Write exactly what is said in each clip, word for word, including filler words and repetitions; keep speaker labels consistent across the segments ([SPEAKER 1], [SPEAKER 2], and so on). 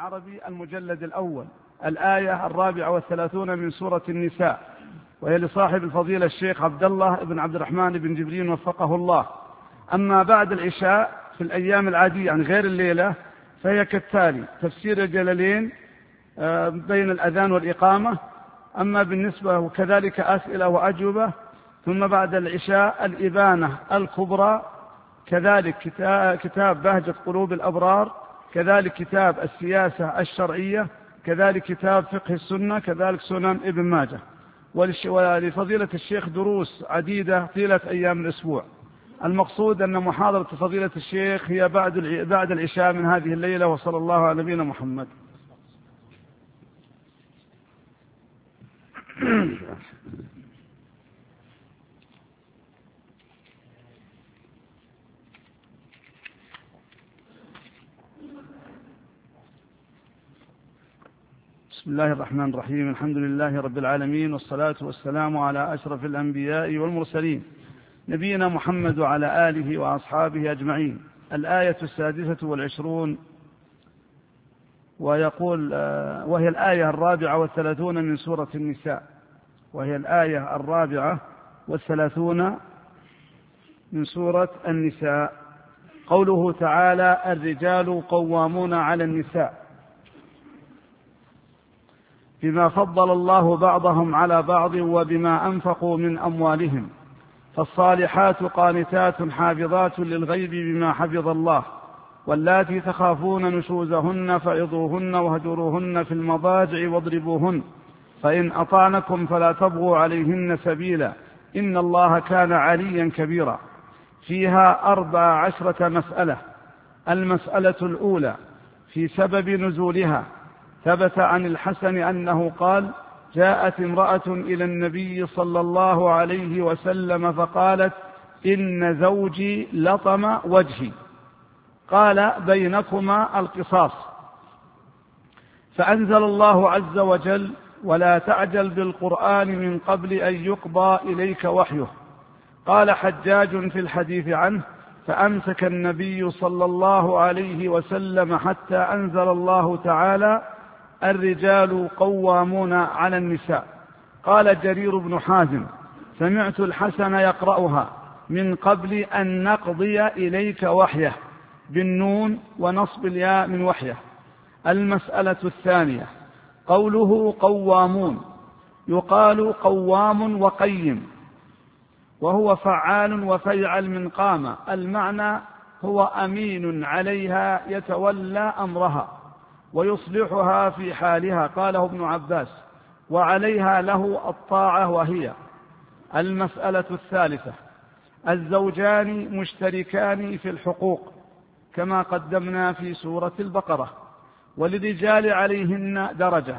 [SPEAKER 1] العربي المجلد الأول الآية الرابعة والثلاثون من سورة النساء، وهي لصاحب الفضيلة الشيخ عبد الله بن عبد الرحمن بن جبرين وفقه الله. أما بعد العشاء في الأيام العادية عن غير الليلة فهي كالتالي: تفسير الجلالين بين الأذان والإقامة، أما بالنسبة وكذلك أسئلة وأجوبة، ثم بعد العشاء الإبانة الكبرى، كذلك كتاب بهجة قلوب الأبرار، كذلك كتاب السياسة الشرعية، كذلك كتاب فقه السنة، كذلك سنن ابن ماجه. ولفضيلة الشيخ دروس عديدة طيلة أيام الأسبوع. المقصود أن محاضرة فضيلة الشيخ هي بعد بعد العشاء من هذه الليلة، وصلى الله على نبينا محمد. بسم الله الرحمن الرحيم. الحمد لله رب العالمين، والصلاة والسلام على أشرف الأنبياء والمرسلين، نبينا محمد وعلى آله وأصحابه أجمعين. الآية السادسة والعشرون، ويقول وهي الآية الرابعة والثلاثون من سورة النساء وهي الآية الرابعة والثلاثون من سورة النساء. قوله تعالى: الرجال قوامون على النساء بما فضل الله بعضهم على بعض وبما أنفقوا من أموالهم، فالصالحات قانتات حافظات للغيب بما حفظ الله، واللاتي تخافون نشوزهن فعظوهن واهجروهن في المضاجع واضربوهن، فإن أطعنكم فلا تبغوا عليهن سبيلا، إن الله كان عليا كبيرا. فيها أربع عشرة مسألة. المسألة الأولى في سبب نزولها. ثبت عن الحسن أنه قال: جاءت امرأة إلى النبي صلى الله عليه وسلم فقالت: إن زوجي لطم وجهي، قال: بينكما القصاص. فأنزل الله عز وجل: ولا تعجل بالقرآن من قبل أن يقضى إليك وحيه. قال حجاج في الحديث عنه: فأمسك النبي صلى الله عليه وسلم حتى أنزل الله تعالى: الرجال قوامون على النساء. قال جرير بن حازم: سمعت الحسن يقرأها: من قبل أن نقضي إليك وحيه، بالنون ونصب الياء من وحيه. المسألة الثانية قوله قوامون، يقال قوام وقيم، وهو فعال وفيعل من قام. المعنى هو أمين عليها يتولى أمرها ويصلحها في حالها، قاله ابن عباس، وعليها له الطاعة وهي. المسألة الثالثة الزوجان مشتركان في الحقوق كما قدمنا في سورة البقرة، وللرجال عليهن درجة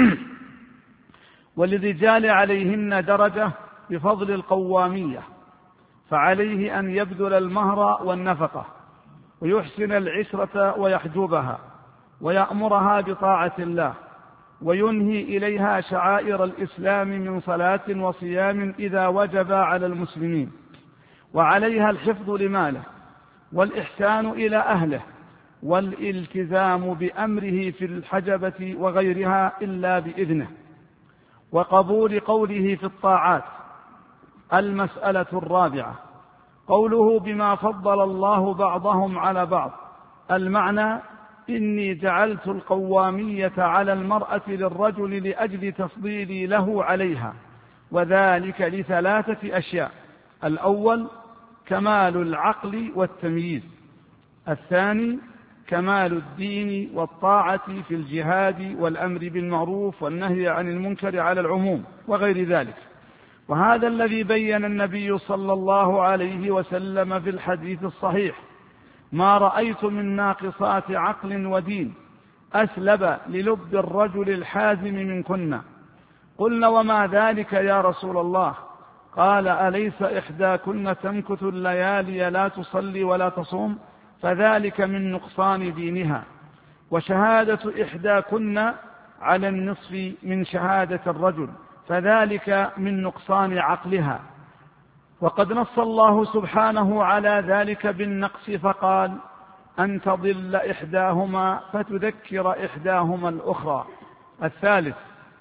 [SPEAKER 1] وللرجال عليهن درجة بفضل القوامية، فعليه أن يبذل المهر والنفقة، ويحسن العشرة ويحجبها، ويأمرها بطاعة الله، وينهي إليها شعائر الإسلام من صلاة وصيام إذا وجب على المسلمين، وعليها الحفظ لماله، والإحسان إلى أهله، والالتزام بأمره في الحجبة وغيرها إلا بإذنه، وقبول قوله في الطاعات. المسألة الرابعة قوله: بما فضل الله بعضهم على بعض. المعنى: إني جعلت القوامية على المرأة للرجل لأجل تفضيلي له عليها، وذلك لثلاثة أشياء: الأول كمال العقل والتمييز، الثاني كمال الدين والطاعة في الجهاد والأمر بالمعروف والنهي عن المنكر على العموم وغير ذلك. وهذا الذي بين النبي صلى الله عليه وسلم في الحديث الصحيح: ما رأيت من ناقصات عقل ودين أسلب للب الرجل الحازم منكن. قلنا: وما ذلك يا رسول الله؟ قال: أليس إحداكن تمكث الليالي لا تصلي ولا تصوم؟ فذلك من نقصان دينها. وشهادة إحداكن على النصف من شهادة الرجل، فذلك من نقصان عقلها. وقد نص الله سبحانه على ذلك بالنقص فقال: أن تضل إحداهما فتذكر إحداهما الأخرى. الثالث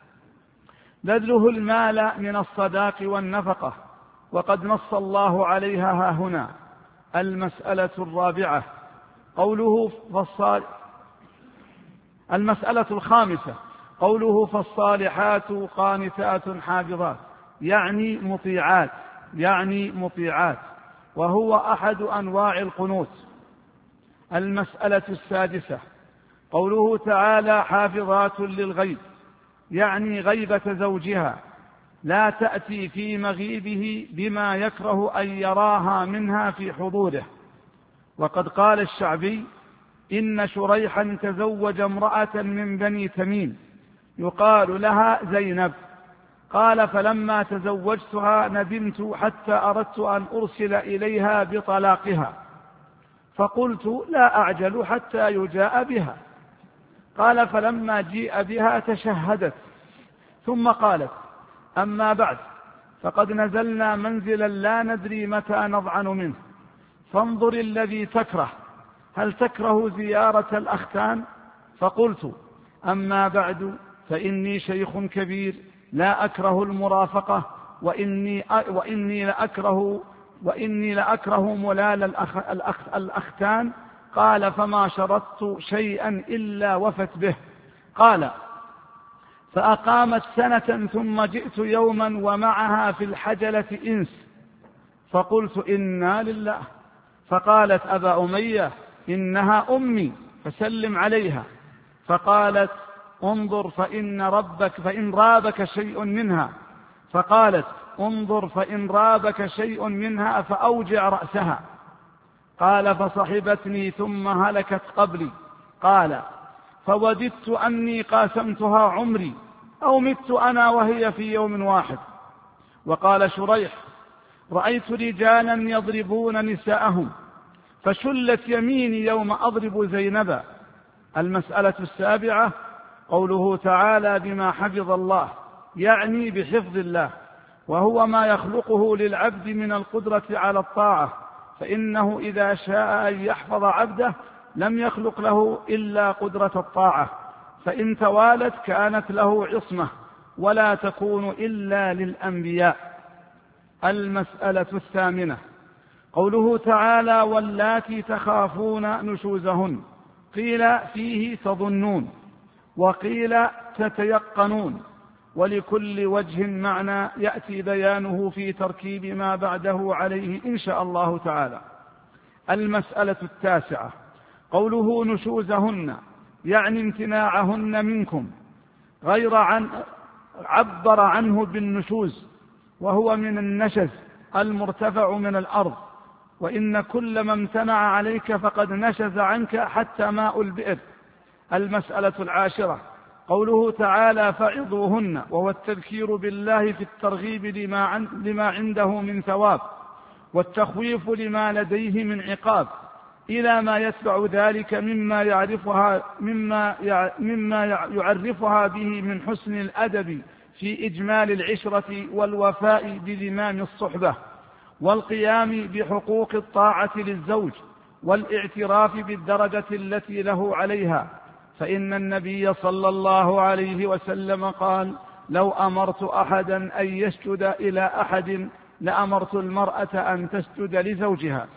[SPEAKER 1] بذله المال من الصداق والنفقة، وقد نص الله عليها هاهنا. المسألة الرابعة قوله فالصال المسألة الخامسة قوله فالصالحات قانتات حافظات، يعني مطيعات يعني مطيعات وهو أحد أنواع القنوت. المسألة السادسة قوله تعالى حافظات للغيب، يعني غيبة زوجها، لا تأتي في مغيبه بما يكره أن يراها منها في حضوره. وقد قال الشعبي إن شريحا تزوج امرأة من بني تميم يقال لها زينب، قال فلما تزوجتها ندمت حتى أردت أن أرسل إليها بطلاقها، فقلت لا أعجل حتى يجاء بها. قال فلما جيء بها تشهدت ثم قالت أما بعد فقد نزلنا منزلا لا ندري متى نضعن منه، فانظر الذي تكره، هل تكره زيارة الأختان؟ فقلت أما بعد فإني شيخ كبير لا أكره المرافقة، وإني, وإني لأكره وإني لأكره ملال الأخ الأخ الأختان. قال فما شرطت شيئا إلا وفت به. قال فأقامت سنة ثم جئت يوما ومعها في الحجلة إنس، فقلت إنا لله. فقالت أبا أمية إنها أمي فسلم عليها. فقالت انظر فإن ربك فإن رابك شيء منها. فقالت انظر فإن رابك شيء منها فأوجع رأسها. قال فصحبتني ثم هلكت قبلي. قال فوددت أني قاسمتها عمري أو مت أنا وهي في يوم واحد. وقال شريح رأيت رجالا يضربون نساءهم فشلت يميني يوم أضرب زينبا. المسألة السابعة قوله تعالى بما حفظ الله، يعني بحفظ الله، وهو ما يخلقه للعبد من القدرة على الطاعة، فإنه إذا شاء أن يحفظ عبده لم يخلق له إلا قدرة الطاعة، فإن توالت كانت له عصمة ولا تكون إلا للأنبياء. المسألة الثامنة قوله تعالى واللاتي تخافون نشوزهن، قيل فيه تظنون وقيل تتيقنون، ولكل وجه معنى يأتي بيانه في تركيب ما بعده عليه إن شاء الله تعالى. المسألة التاسعة قوله نشوزهن، يعني امتناعهن منكم، غير عن عبر عنه بالنشوز وهو من النشز المرتفع من الأرض، وإن كل ما امتنع عليك فقد نشز عنك حتى ماء البئر. المسألة العاشرة قوله تعالى فعظوهن، وهو التذكير بالله في الترغيب لما, عن لما عنده من ثواب والتخويف لما لديه من عقاب، إلى ما يتبع ذلك مما يعرفها, مما مما يعرفها به من حسن الأدب في إجمال العشرة والوفاء بذمام الصحبة والقيام بحقوق الطاعة للزوج والاعتراف بالدرجة التي له عليها. فإن النبي صلى الله عليه وسلم قال لو أمرت أحدا أن يسجد إلى أحد لأمرت المرأة أن تسجد لزوجها.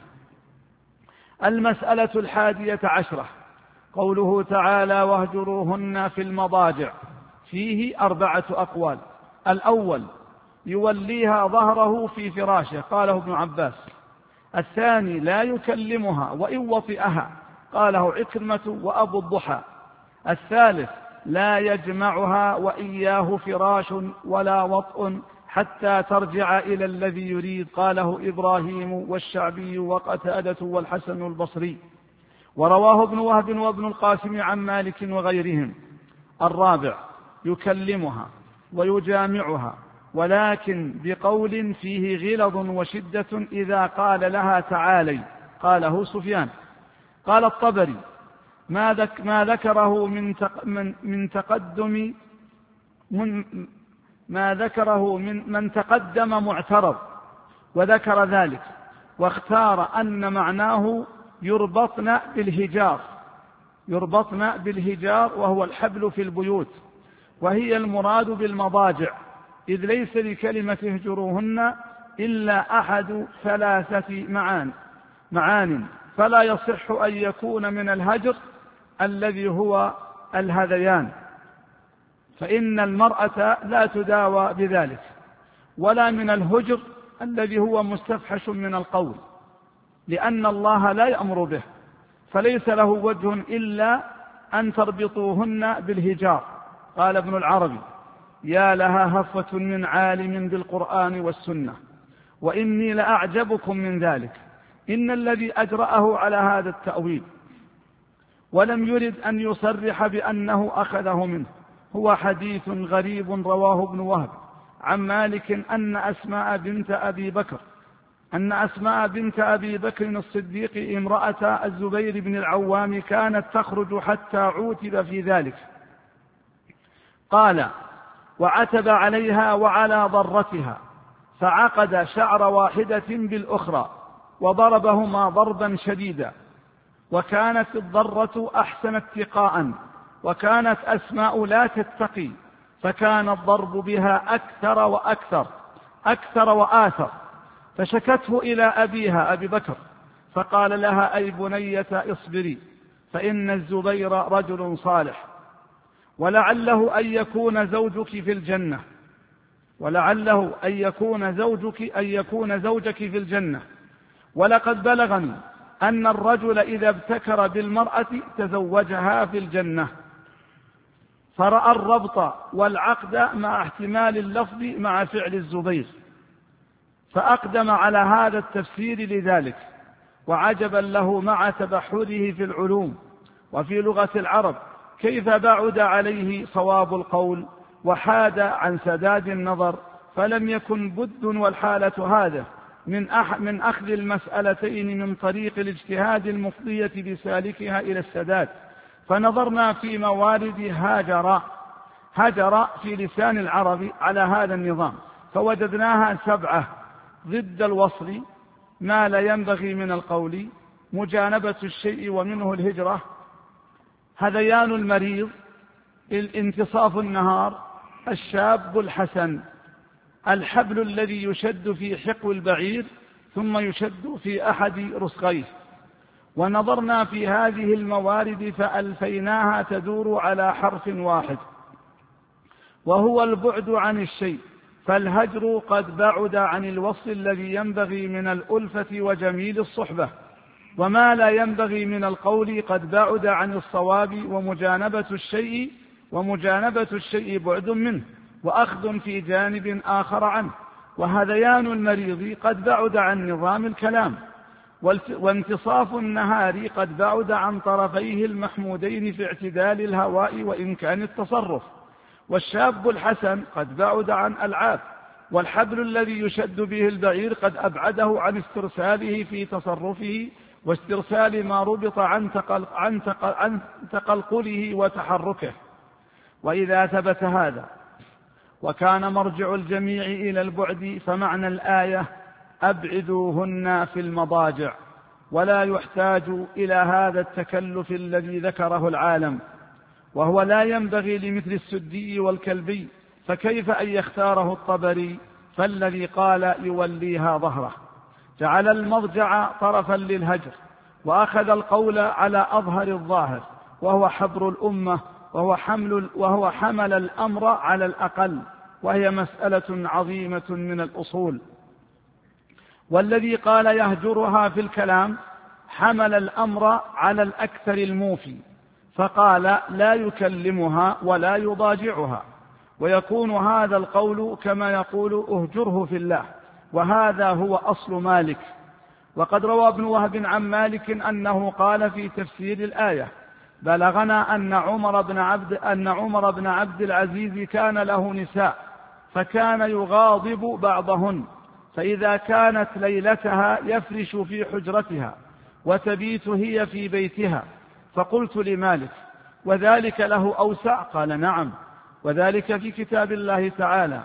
[SPEAKER 1] المسألة الحادية عشرة قوله تعالى واهجروهن في المضاجع، فيه أربعة أقوال. الأول يوليها ظهره في فراشه، قاله ابن عباس. الثاني لا يكلمها وإن وطئها، قاله عكرمة وأبو الضحى. الثالث لا يجمعها وإياه فراش ولا وطء حتى ترجع إلى الذي يريد، قاله إبراهيم والشعبي وقتادة والحسن البصري، ورواه ابن وهب وابن القاسم عن مالك وغيرهم. الرابع يكلمها ويجامعها، ولكن بقول فيه غلظ وشدة إذا قال لها تعالي، قاله سفيان. قال الطبري ما, ذك ما ذكره من, تق من, من تقدم من ما ذكره من, من تقدم معترض، وذكر ذلك واختار أن معناه يربطن بالهجار يربطن بالهجار وهو الحبل في البيوت، وهي المراد بالمضاجع، إذ ليس لكلمة اهجروهن إلا أحد ثلاثة معان معان فلا يصح أن يكون من الهجر الذي هو الهذيان، فإن المرأة لا تداوى بذلك، ولا من الهجر الذي هو مستفحش من القول، لأن الله لا يأمر به، فليس له وجه إلا أن تربطوهن بالهجار. قال ابن العربي: يا لها هفة من عالم بالقرآن والسنة، وإني لأعجبكم من ذلك. إن الذي أجرأه على هذا التأويل ولم يرد أن يصرح بأنه أخذه منه هو حديث غريب رواه ابن وهب عن مالك أن أسماء بنت أبي بكر أن أسماء بنت أبي بكر الصديق امرأة الزبير بن العوام كانت تخرج حتى عوتب في ذلك. قال: وعتب عليها وعلى ضرتها، فعقد شعر واحدة بالأخرى وضربهما ضربا شديدا، وكانت الضرة أحسن اتقاء، وكانت أسماء لا تتقي، فكان الضرب بها أكثر وأكثر أكثر وآثر، فشكته إلى أبيها أبي بكر، فقال لها: أي بنية اصبري، فإن الزبير رجل صالح، ولعله أن يكون زوجك في الجنة ولعله أن يكون زوجك أن يكون زوجك في الجنة ولقد بلغني أن الرجل إذا ابتكر بالمرأة تزوجها في الجنة. فرأى الربط والعقد مع احتمال اللفظ مع فعل الزبير، فأقدم على هذا التفسير لذلك، وعجبا له مع تبحره في العلوم وفي لغة العرب كيف بعد عليه صواب القول وحاد عن سداد النظر، فلم يكن بد والحالة هذا من, أح من أخذ المسألتين من طريق الاجتهاد المفضية بسالكها إلى السداد. فنظرنا في موارد هاجر هاجر في لسان العرب على هذا النظام، فوجدناها سبعة: ضد الوصل، ما لا ينبغي من القول، مجانبة الشيء ومنه الهجرة، هذيان المريض، الانتصاف النهار، الشاب الحسن، الحبل الذي يشد في حقو البعير ثم يشد في أحد رسغيه. ونظرنا في هذه الموارد فألفيناها تدور على حرف واحد، وهو البعد عن الشيء، فالهجر قد بعد عن الوصل الذي ينبغي من الألفة وجميل الصحبة، وما لا ينبغي من القول قد بعد عن الصواب، ومجانبة الشيء ومجانبة الشيء بعد منه وأخذ في جانب آخر عنه. وهذيان المريض قد بعد عن نظام الكلام، وانتصاف النهار قد بعد عن طرفيه المحمودين في اعتدال الهواء وإمكان التصرف، والشاب الحسن قد بعد عن ألعاب، والحبل الذي يشد به البعير قد أبعده عن استرساله في تصرفه واسترسال ما ربط عن, تقل عن, تقل عن تقلقله وتحركه. وإذا ثبت هذا وكان مرجع الجميع إلى البعد، فمعنى الآية: أبعدوهن في المضاجع، ولا يحتاج إلى هذا التكلف الذي ذكره العالم، وهو لا ينبغي لمثل السدي والكلبي، فكيف أن يختاره الطبري؟ فالذي قال يوليها ظهره جعل المضجع طرفا للهجر، وأخذ القول على أظهر الظاهر، وهو حبر الأمة، وهو حمل, وهو حمل الأمر على الأقل، وهي مسألة عظيمة من الأصول. والذي قال يهجرها في الكلام حمل الأمر على الأكثر الموفي، فقال لا يكلمها ولا يضاجعها، ويكون هذا القول كما يقول اهجره في الله، وهذا هو أصل مالك. وقد روى ابن وهب عن مالك أنه قال في تفسير الآية: بلغنا أن عمر بن عبد أن عمر بن عبد العزيز كان له نساء، فكان يغاضب بعضهن، فإذا كانت ليلتها يفرش في حجرتها وتبيت هي في بيتها. فقلت لمالك: وذلك له أوسع؟ قال: نعم، وذلك في كتاب الله تعالى: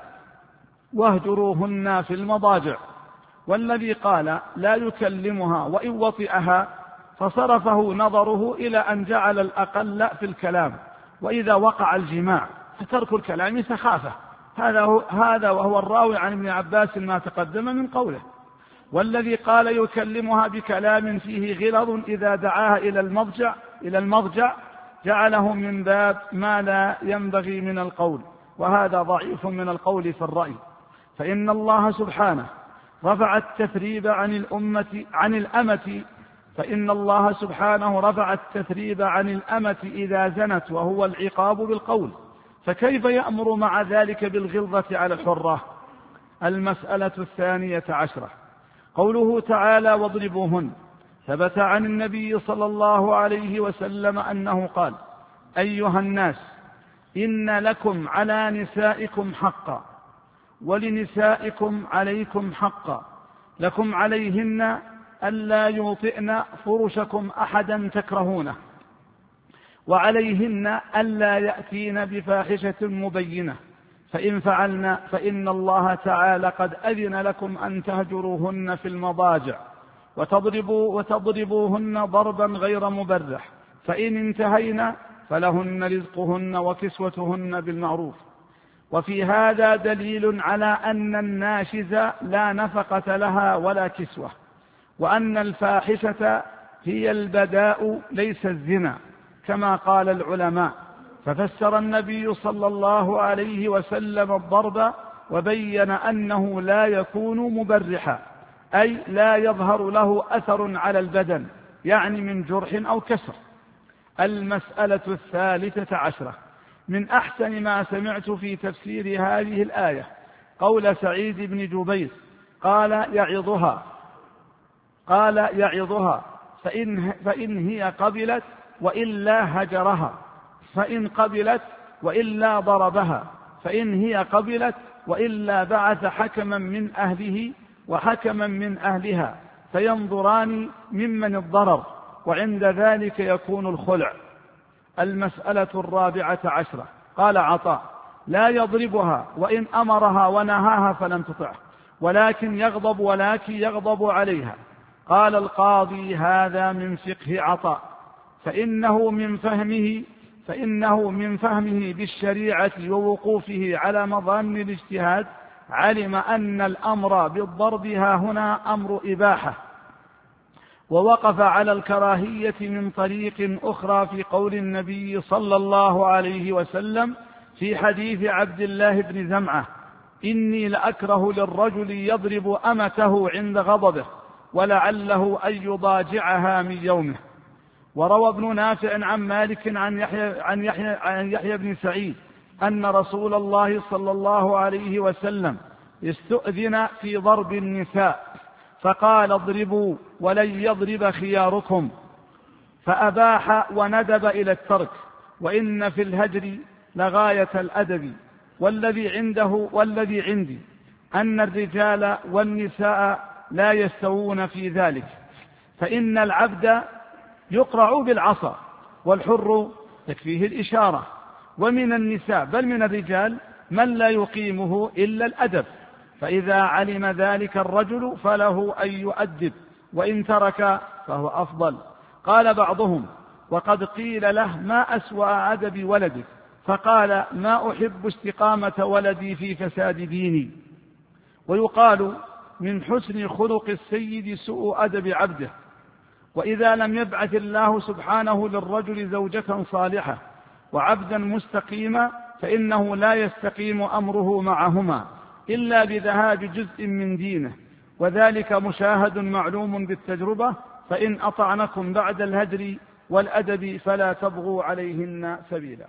[SPEAKER 1] واهجروهن في المضاجع. والذي قال لا يكلمها وإن وطئها فصرفه نظره إلى أن جعل الأقل في الكلام، وإذا وقع الجماع فترك الكلام سخافة. هذا هو هذا وهو الراوي عن ابن عباس ما تقدم من قوله. والذي قال يكلمها بكلام فيه غلظ إذا دعاها إلى المضجع إلى المضجع جعله من باب ما لا ينبغي من القول، وهذا ضعيف من القول في الرأي. فإن الله سبحانه رفع التثريب عن الأمة عن الأمة فإن الله سبحانه رفع التثريب عن الأمة إذا زنت، وهو العقاب بالقول، فكيف يأمر مع ذلك بالغلظة على الحرة؟ المسألة الثانية عشرة قوله تعالى واضربوهن. ثبت عن النبي صلى الله عليه وسلم أنه قال: أيها الناس، إن لكم على نسائكم حقا، ولنسائكم عليكم حقا، لكم عليهن ألا يوطئن فرشكم أحدا تكرهونه، وعليهن ألا يأتين بفاحشة مبينة، فإن فعلن فإن الله تعالى قد أذن لكم أن تهجروهن في المضاجع وتضربوا وتضربوهن ضربا غير مبرح، فإن انتهينا فلهن رزقهن وكسوتهن بالمعروف. وفي هذا دليل على أن الناشز لا نفقة لها ولا كسوة، وأن الفاحشة هي البداء ليس الزنا كما قال العلماء. ففسر النبي صلى الله عليه وسلم الضرب وبين أنه لا يكون مبرحا، أي لا يظهر له أثر على البدن، يعني من جرح أو كسر. المسألة الثالثة عشرة من أحسن ما سمعت في تفسير هذه الآية قول سعيد بن جبير قال يعظها قال يعظها فإن, فإن هي قبلت وإلا هجرها، فإن قبلت وإلا ضربها، فإن هي قبلت وإلا بعث حكما من أهله وحكما من أهلها فينظران ممن الضرر، وعند ذلك يكون الخلع. المسألة الرابعة عشرة قال عطاء: لا يضربها وإن أمرها ونهاها فلم تطعه، ولكن يغضب ولكن يغضب عليها. قال القاضي: هذا من فقه عطاء، فإنه من فهمه فإنه من فهمه بالشريعة ووقوفه على مظان الاجتهاد، علم أن الأمر بالضرب ها هنا أمر إباحة، ووقف على الكراهية من طريق أخرى في قول النبي صلى الله عليه وسلم في حديث عبد الله بن زمعة: إني لأكره للرجل يضرب أمته عند غضبه ولعله أن يضاجعها من يومه. وروى ابن نافع عن مالك عن يحيى, عن يحيى, عن يحيى بن سعيد أن رسول الله صلى الله عليه وسلم استؤذن في ضرب النساء فقال: اضربوا ولن يضرب خياركم، فأباح وندب إلى الترك، وإن في الهجر لغاية الأدب. والذي عنده والذي عندي أن الرجال والنساء لا يستوون في ذلك، فإن العبد يقرع بالعصا والحر تكفيه الإشارة، ومن النساء بل من الرجال من لا يقيمه إلا الأدب، فإذا علم ذلك الرجل فله أن يؤدب، وإن ترك فهو أفضل. قال بعضهم: وقد قيل له: ما أسوأ أدب ولدك؟ فقال: ما أحب استقامة ولدي في فساد ديني. ويقال: من حسن خلق السيد سوء أدب عبده. وإذا لم يبعث الله سبحانه للرجل زوجة صالحة وعبدا مستقيما فإنه لا يستقيم أمره معهما إلا بذهاب جزء من دينه، وذلك مشاهد معلوم بالتجربة. فإن أطعنكم بعد الهجر والأدب فلا تبغوا عليهن سبيلا.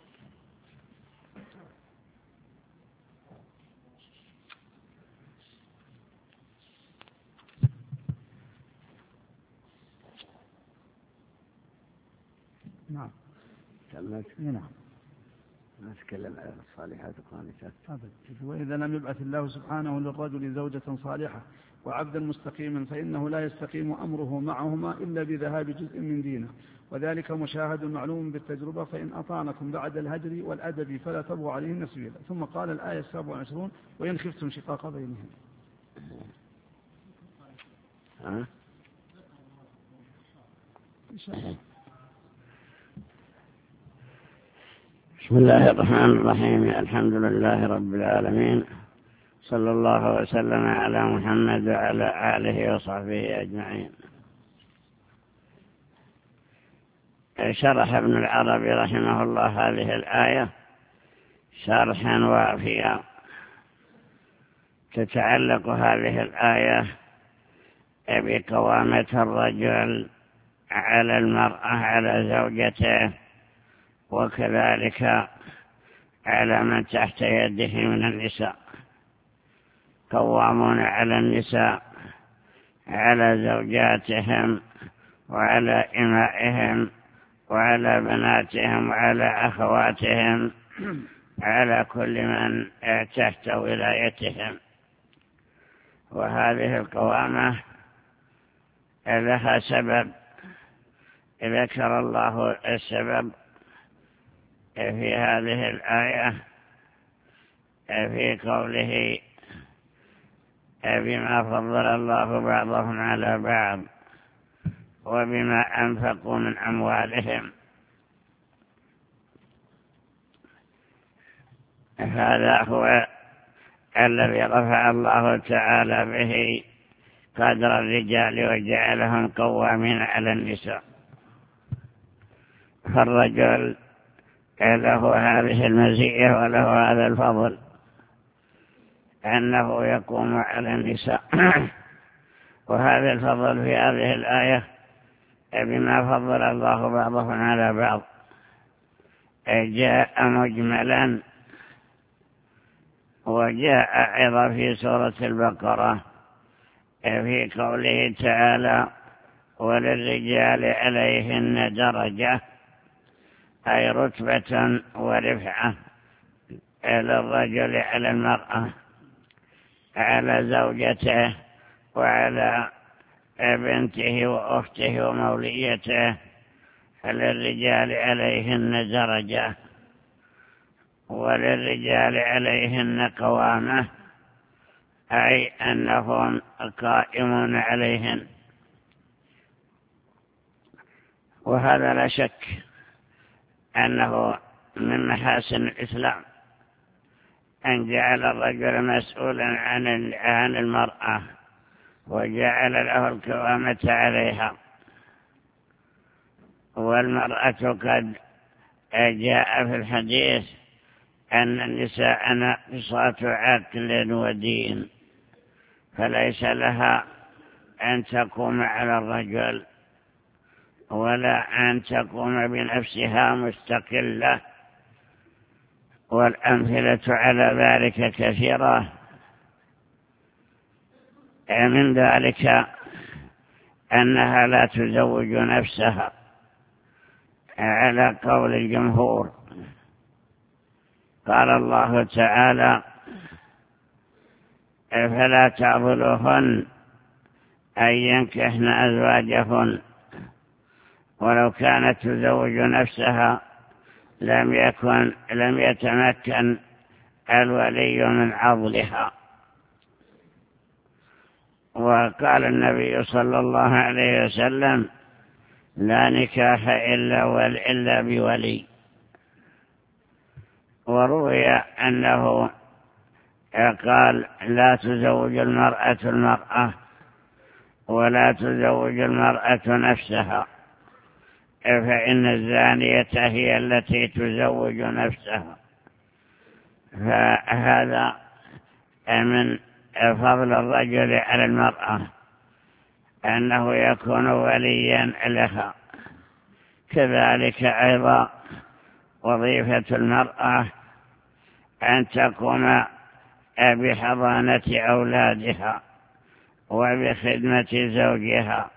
[SPEAKER 1] نعم. نعم.
[SPEAKER 2] ما تكلم عن الصالحات والقانتات
[SPEAKER 1] أبدا. وإذا لم يبعث الله سبحانه للرجل زوجة صالحة وعبدا مستقيما فإنه لا يستقيم أمره معهما إلا بذهاب جزء من دينه، وذلك مشاهد معلوم بالتجربة. فإن أطعنكم بعد الهجر والأدب فلا تبغوا عليهن سبيلا. ثم قال الآية السابعة والعشرون: وإن خفتم شقاق بينهم.
[SPEAKER 2] ها؟ بسم الله الرحمن الرحيم. الحمد لله رب العالمين، صلى الله وسلم على محمد وعلى آله وصحبه أجمعين. شرح ابن العربي رحمه الله هذه الآية شرحا وافيا. تتعلق هذه الآية بقوامة الرجل على المرأة على زوجته، وكذلك على من تحت يده من النساء. قوامون على النساء على زوجاتهم وعلى إمائهم وعلى بناتهم وعلى أخواتهم، على كل من تحت ولايتهم. وهذه القوامة لها سبب، ذكر الله السبب في هذه الآية في قوله بما فضل الله بعضهم على بعض وبما أنفقوا من أموالهم. هذا هو الذي رفع الله تعالى به قدر الرجال وجعلهم قوامين على النساء. فالرجل له هذه المزية وله هذا الفضل أنه يقوم على النساء. وهذا الفضل في هذه الآية بما فضل الله بعضهم على بعض جاء مجملا، وجاء أيضا في سورة البقرة في قوله تعالى وللرجال عليهن درجة، أي رتبة ورفعة للرجل على المرأة، على زوجته وعلى بنته وأخته وموليته. للرجال عليهن درجة وللرجال عليهن قوامة، أي أنهم قائمون عليهن. وهذا لا شك أنه من محاسن الإسلام أن جعل الرجل مسؤولا عن المرأة وجعل له القوامة عليها. والمرأة قد جاء في الحديث أن النساء ناقصات عقل ودين، فليس لها أن تقوم على الرجل ولا أن تقوم بنفسها مستقلة. والأمثلة على ذلك كثيرة. من ذلك أنها لا تزوج نفسها على قول الجمهور. قال الله تعالى فلا تعضلوهن أن ينكحن أزواجهن ولو كانت تزوج نفسها لم يكن لم يتمكن الولي من عضلها. وقال النبي صلى الله عليه وسلم لا نكاح إلا, إلا بولي. وروي أنه قال لا تزوج المرأة المرأة ولا تزوج المرأة نفسها، فإن الزانية هي التي تزوج نفسها. فهذا من فضل الرجل على المرأة أنه يكون وليا لها. كذلك أيضا وظيفة المرأة أن تقوم بحضانة أولادها وبخدمة زوجها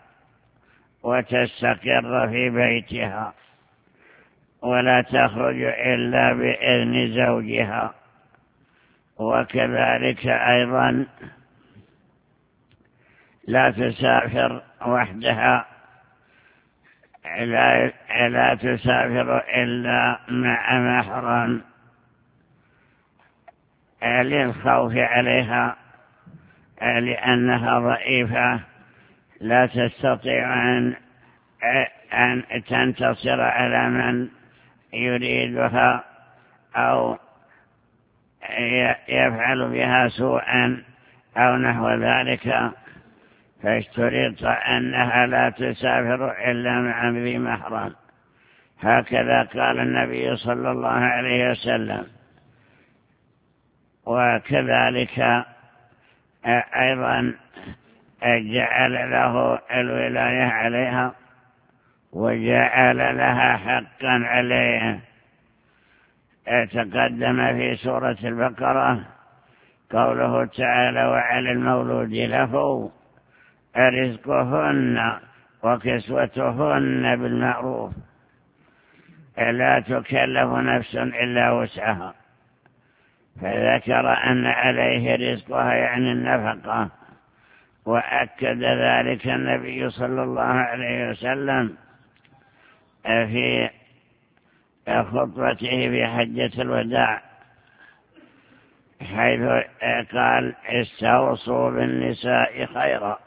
[SPEAKER 2] وتستقر في بيتها ولا تخرج إلا بإذن زوجها. وكذلك أيضا لا تسافر وحدها، لا, لا تسافر إلا مع محرم للخوف عليها، لأنها ضعيفة لا تستطيع أن أن تنتصر على من يريدها أو يفعل بها سوءا أو نحو ذلك، فاشترط أنها لا تسافر إلا مع ذي محرم. هكذا قال النبي صلى الله عليه وسلم. وكذلك أيضا جعل له الولاية عليها وجعل لها حقا عليه. تقدم في سورة البقرة قوله تعالى: وعلى المولود له رزقهن وكسوتهن بالمعروف لا تكلف نفس إلا وسعها. فذكر أن عليه رزقها يعني النفقة، وأكد ذلك النبي صلى الله عليه وسلم في خطبته في حجة الوداع، حيث قال: استوصوا بالنساء خيرا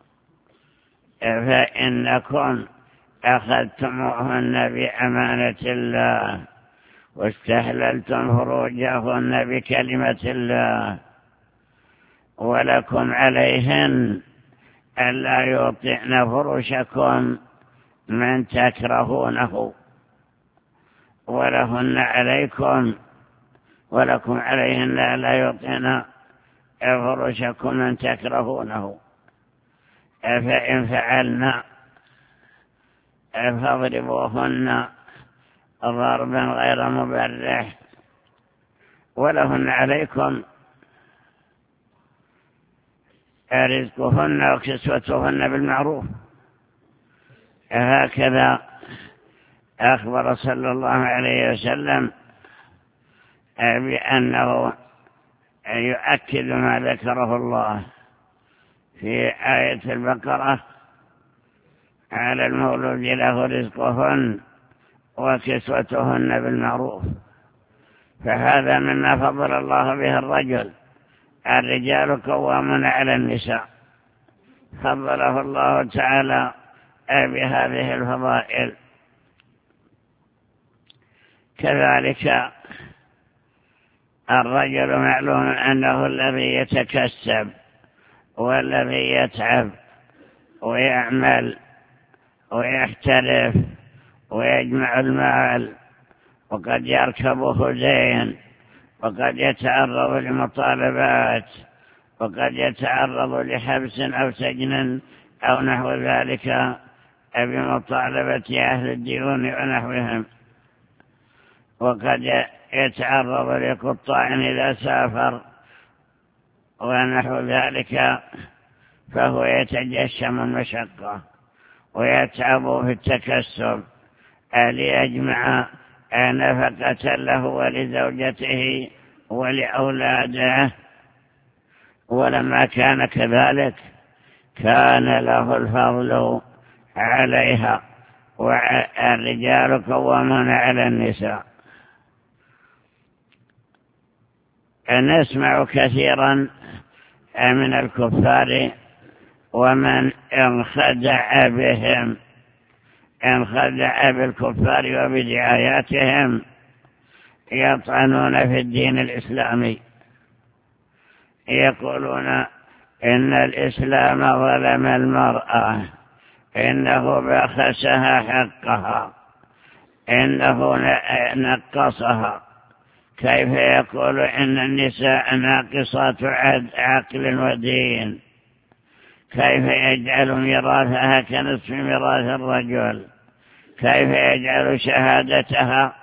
[SPEAKER 2] فإنكم أخذتموهن بأمانة الله واستحللتم فروجهن بكلمة الله، ولكم عليهن ألا يطعن فرشكم من تكرهونه، ولهن عليكم ولكم عليهن ألا يطعن فرشكم من تكرهونه، فإن فعلنا فاضربوهن ضربا غير مبرح، ولهن عليكم رزقهن وكسوتهن بالمعروف. هكذا أخبر صلى الله عليه وسلم بأنه يؤكد ما ذكره الله في آية البقرة: على المولود له رزقهن وكسوتهن بالمعروف. فهذا مما فضل الله به الرجل. الرجال قوامون على النساء، فضله الله تعالى بهذه الفضائل. كذلك الرجل معلوم أنه الذي يتكسب والذي يتعب ويعمل ويحترف ويجمع المال، وقد يركبه دين، وقد يتعرض لمطالبات، وقد يتعرض لحبس أو سجن أو نحو ذلك بمطالبة أهل الديون ونحوهم، وقد يتعرض لقطاع إذا سافر ونحو ذلك، فهو يتجشم المشقة ويتعب في التكسب ليجمع نفقة له ولزوجته ولأولاده. ولما كان كذلك كان له الفضل عليها، والرجال قوامون على النساء. نسمع كثيرا من الكفار ومن انخدع بهم انخدع بالكفار وبدعاياتهم يطعنون في الدين الإسلامي، يقولون إن الإسلام ظلم المرأة، إنه بخسها حقها، إنه نقصها. كيف يقول إن النساء ناقصات عقل ودين؟ كيف يجعل ميراثها كنصف ميراث الرجل؟ كيف يجعل شهادتها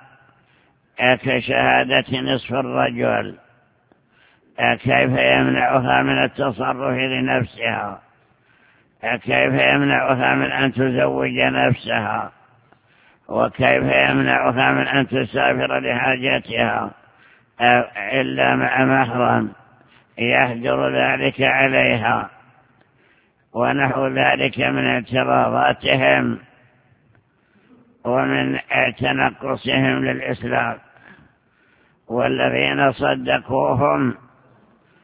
[SPEAKER 2] كشهادة نصف الرجل؟ كيف يمنعها من التصرف لنفسها؟ كيف يمنعها من أن تزوج نفسها؟ وكيف يمنعها من أن تسافر لحاجتها إلا مع محرم يحجر ذلك عليها؟ ونحو ذلك من اعتراضاتهم ومن تنقصهم للإسلام. والذين صدقوهم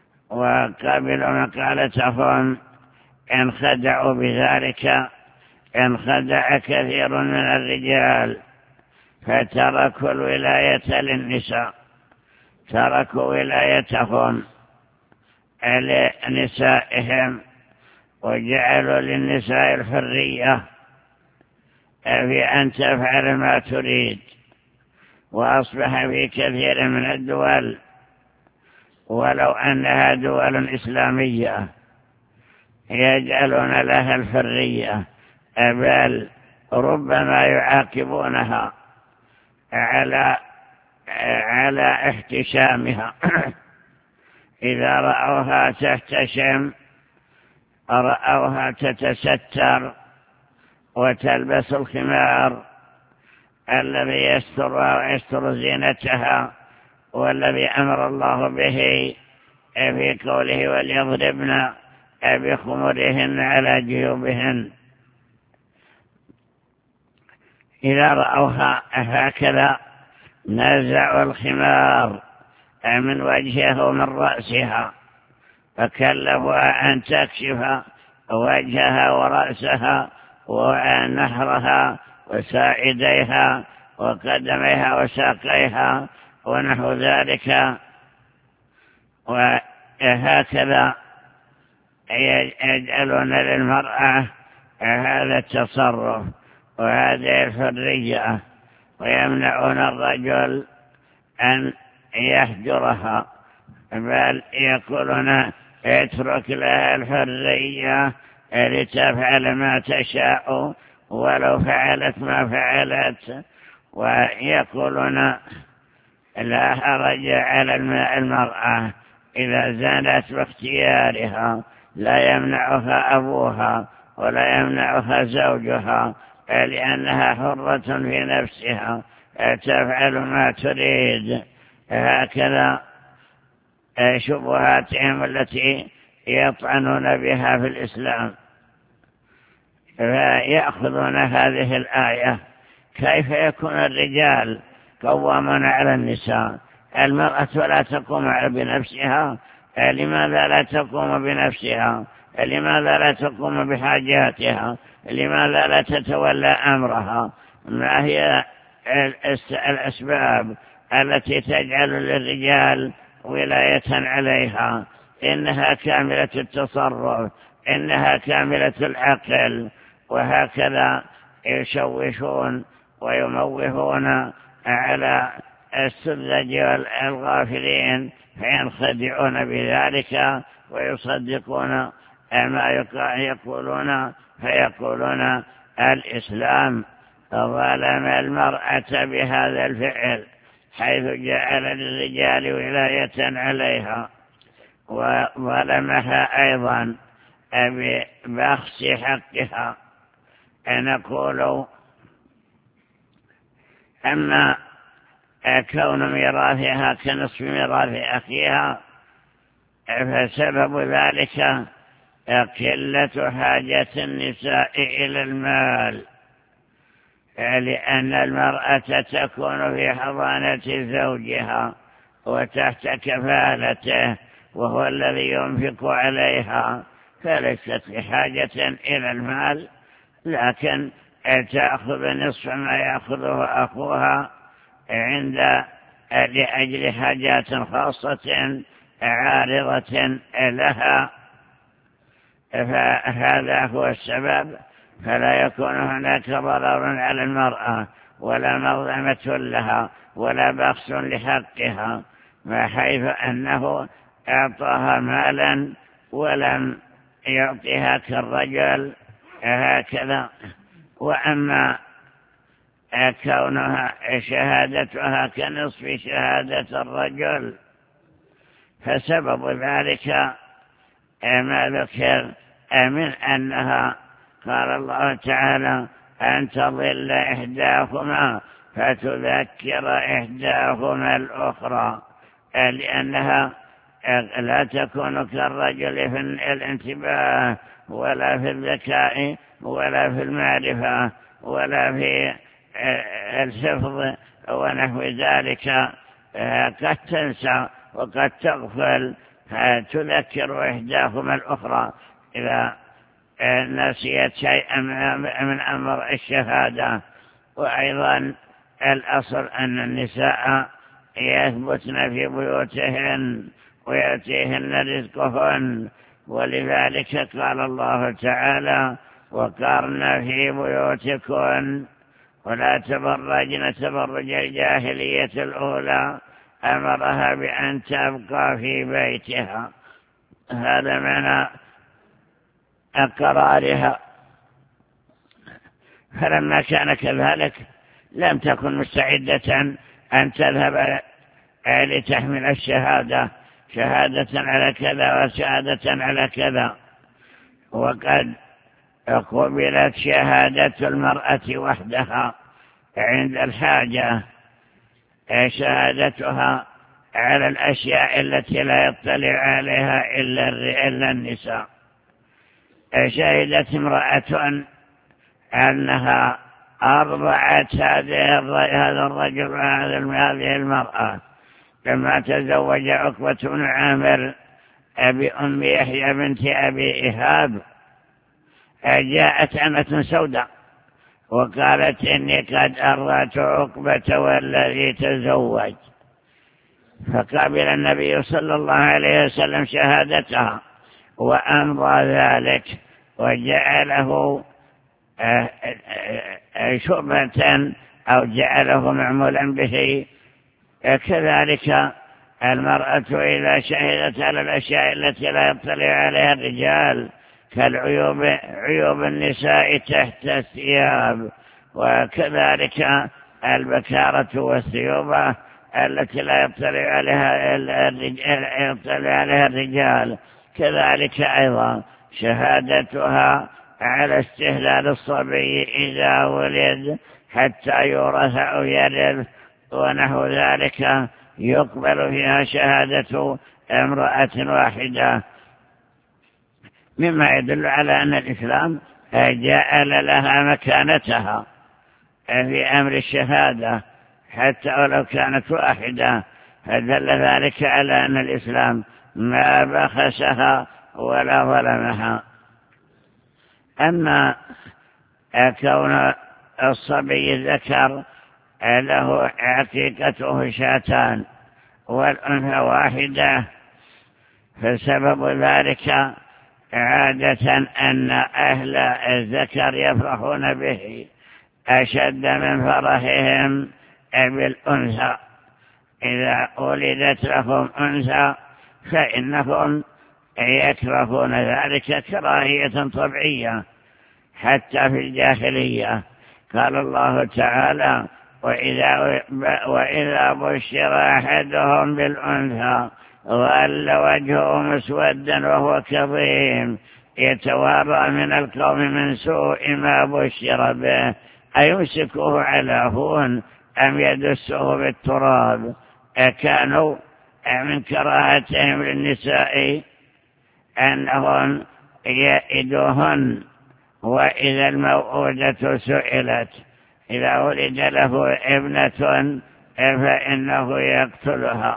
[SPEAKER 2] وقبلوا مقالتهم انخدعوا بذلك انخدع كثير من الرجال فتركوا الولاية للنساء، تركوا ولايتهم لنسائهم وجعلوا للنساء الحرية في أن تفعل ما تريد. وأصبح في كثير من الدول ولو أنها دول إسلامية يجعلون لها الحرية، بل ربما يعاقبونها على على احتشامها. إذا رأوها تحتشم رأوها تتستر وتلبس الخمار الذي يسترها ويستر زينتها، والذي أمر الله به في قوله وليضربن بخمرهن على جيوبهن. إذا رأوها هكذا نزعوا الخمار من وجهها ومن رأسها، فكلفوا أن تكشف وجهها ورأسها ونحرها وساعديها وقدميها وساقيها ونحو ذلك. وهكذا يجعلون للمرأة هذا التصرف وهذه الحرية، ويمنعون الرجل أن يهجرها، بل يقولون اترك لها الحرية لتفعل ما تشاء ولو فعلت ما فعلت. ويقولون لا حرج على المرأة إذا زالت باختيارها، لا يمنعها أبوها ولا يمنعها زوجها، لأنها حرة في نفسها تفعل ما تريد. هكذا شبهاتهم التي يطعنون بها في الإسلام، فيأخذون هذه الآية. كيف يكون الرجال قوامون على النساء؟ المرأة لا تقوم بنفسها، لماذا لا تقوم بنفسها؟ لماذا لا تقوم بحاجاتها؟ لماذا لا تتولى أمرها؟ ما هي الأسباب التي تجعل للرجال ولاية عليها؟ إنها كاملة التصرف، إنها كاملة العقل. وهكذا يشوشون ويموهون على السذج والغافلين، فينخدعون بذلك ويصدقون ما يقولون، فيقولون الإسلام ظلم المرأة بهذا الفعل، حيث جعل للرجال ولاية عليها، وظلمها أيضا ببخس حقها. نقول أما كون ميراثها كنصف ميراث أخيها فسبب ذلك قلة حاجة النساء إلى المال، لأن المرأة تكون في حضانة زوجها وتحت كفالته وهو الذي ينفق عليها، فليست بحاجة إلى المال، لكن تأخذ نصف ما يأخذه أخوها عند لأجل حاجات خاصة عارضة لها. فهذا هو السبب، فلا يكون هناك ضرر على المرأة ولا مظلمة لها ولا بخس لحقها، حيث أنه أعطاها مالا ولم يعطيها كالرجل هكذا. وأما كونها شهادتها كنصف شهادة الرجل فسبب ذلك ما ذكر من أنها قال الله تعالى أن تضل إحداهما فتذكر إحداهما الأخرى، لأنها لا تكون كالرجل في الانتباه ولا في الذكاء ولا في المعرفة ولا في الحفظ ونحو ذلك، قد تنسى وقد تغفل، تذكر إحداهما الأخرى إذا نسيت شيئا من أمر الشهادة. وأيضا الأصل أن النساء يثبتن في بيوتهن ويأتيهن رزقهن، ولذلك قال الله تعالى: وقرن في بيوتكن ولا تبرجن تبرج الجاهلية الأولى، أمرها بأن تبقى في بيتها. هذا معنى قرارها. فلما كان كذلك لم تكن مستعدة أن تذهب لتحمل الشهادة، شهادة على كذا وشهادة على كذا. وقد قبلت شهادة المرأة وحدها عند الحاجة، شهادتها على الأشياء التي لا يطلع عليها إلا النساء. شهدت امرأة أنها أرضعت هذا الرجل وهذه المرأة لما تزوج عقبة بن عامر بأم يحيى بنت أبي إيهاب. جاءت أمة سوداء وقالت: إني قد أرضعت عقبة والذي تزوج. فقبل النبي صلى الله عليه وسلم شهادتها وأمضى ذلك وجعله شبهة أو جعله معمولا به. كذلك المرأة إذا شهدت على الأشياء التي لا يطلع عليها الرجال كالعيوب عيوب النساء تحت الثياب، وكذلك البكارة والثيوبة التي لا يطلع عليها يطلع عليها الرجال، كذلك أيضا شهادتها على استهلال الصبي إذا ولد حتى يورث أو يرث ونحو ذلك، يقبل فيها شهادة امرأة واحدة، مما يدل على أن الإسلام جعل لها مكانتها في أمر الشهادة حتى ولو كانت واحدة. فدل ذلك على أن الإسلام ما بخسها ولا ظلمها. أما كون الصبي ذكر له عقيقته شاتان والأنثى واحدة، فسبب ذلك عادة أن أهل الذكر يفرحون به أشد من فرحهم بالأنثى. إذا ولدت لهم أنثى فإنهم يكرهون ذلك كراهية طبيعية حتى في الجاهلية. قال الله تعالى: وإذا, وإذا بشر أحدهم بالأنثى ظل وجهه مسودا وهو كظيم يتوارى من القوم من سوء ما بشر به أيمسكه على هون أم يدسه بالتراب. كانوا من كراهتهم للنساء أنهم يئدوهن، وإذا الموءودة سئلت إذا ولد له ابنة فإنه يقتلها.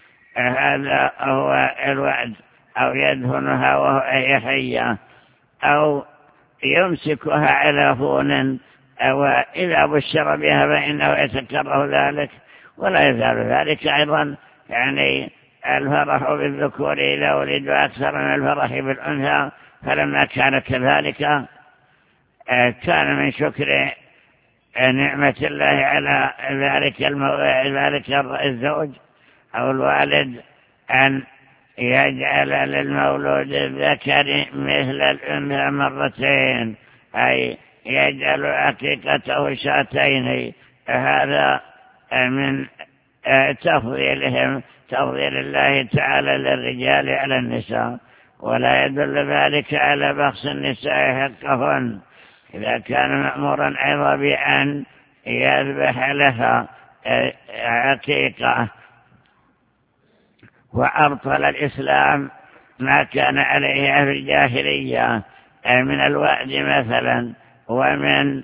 [SPEAKER 2] هذا هو الوعد، أو يدهنها وهي حية، أو يمسكها على هون، وإذا بشر بها فإنه يتكره ذلك ولا يزال ذلك. أيضا يعني الفرح بالذكور إذا ولدوا أكثر من الفرح بالأنثى، فلما كان كذلك كان من شكر نعمة الله على ذلك ذلك الزوج أو الوالد أن يجعل للمولود الذكر مثل الأنثى مرتين، أي يجعل عقيقته شاتين. هذا من تفضيلهم تفضيل الله تعالى للرجال على النساء، ولا يدل ذلك على بخس النساء حقهن إذا كان مأمورا أيضا بأن يذبح لها عقيقة. وأبطل الإسلام ما كان عليه في الجاهلية من الوعد مثلا ومن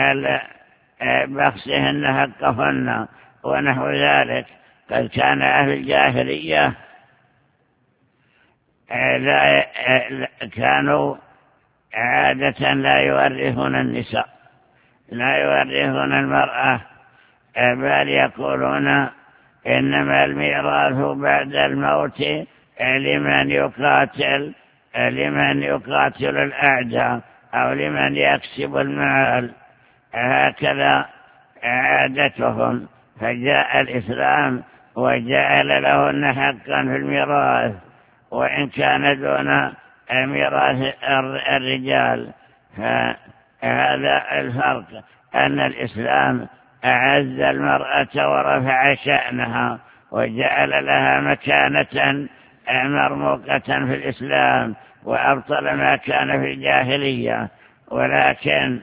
[SPEAKER 2] بخسهن حقهن ونحو ذلك. قد كان أهل الجاهلية كانوا عادة لا يورثون النساء، لا يورثون المرأة، بل يقولون إنما الميراث بعد الموت لمن يقاتل لمن يقاتل الأعداء أو لمن يكسب المال، هكذا عادتهم. فجاء الإسلام وجعل لهن حقا في الميراث وإن كان دون ميراث الرجال. هذا الفرق، أن الإسلام أعز المرأة ورفع شأنها وجعل لها مكانة مرموقة في الإسلام وأبطل ما كان في الجاهلية. ولكن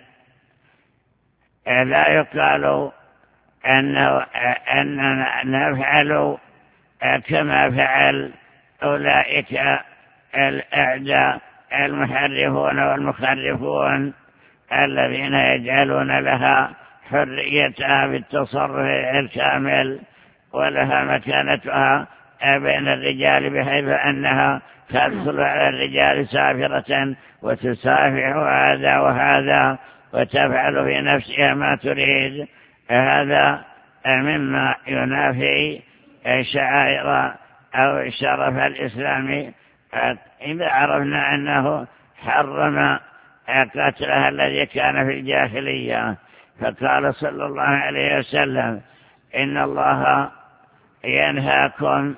[SPEAKER 2] لا يقال أنه أننا نفعل كما فعل أولئك الأعداء المحرفون والمخرفون الذين يجعلون لها حريتها بالتصرف الكامل ولها مكانتها بين الرجال، بحيث أنها تدخل على الرجال سافرة وتسافح هذا وهذا وتفعل في نفسها ما تريد. هذا مما ينافي شعائر أو شرف الإسلام. إذا عرفنا أنه حرم قتلها الذي كان في الجاهلية، فقال صلى الله عليه وسلم إن الله ينهاكم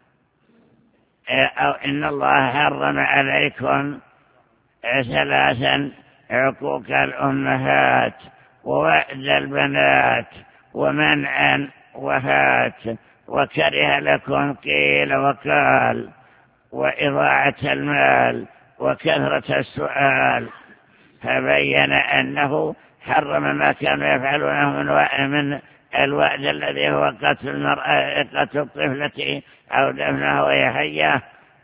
[SPEAKER 2] أو إن الله حرم عليكم ثلاثا: عقوق الأمهات ووعد البنات ومنعا وهات، وكره لكم قيل وقال وإضاعة المال وكثرة السؤال. فبين أنه حرم ما كانوا يفعلونه من الوعد الذي هو قتل المرأة، قتل الطفلة أو دفنها وهي حية.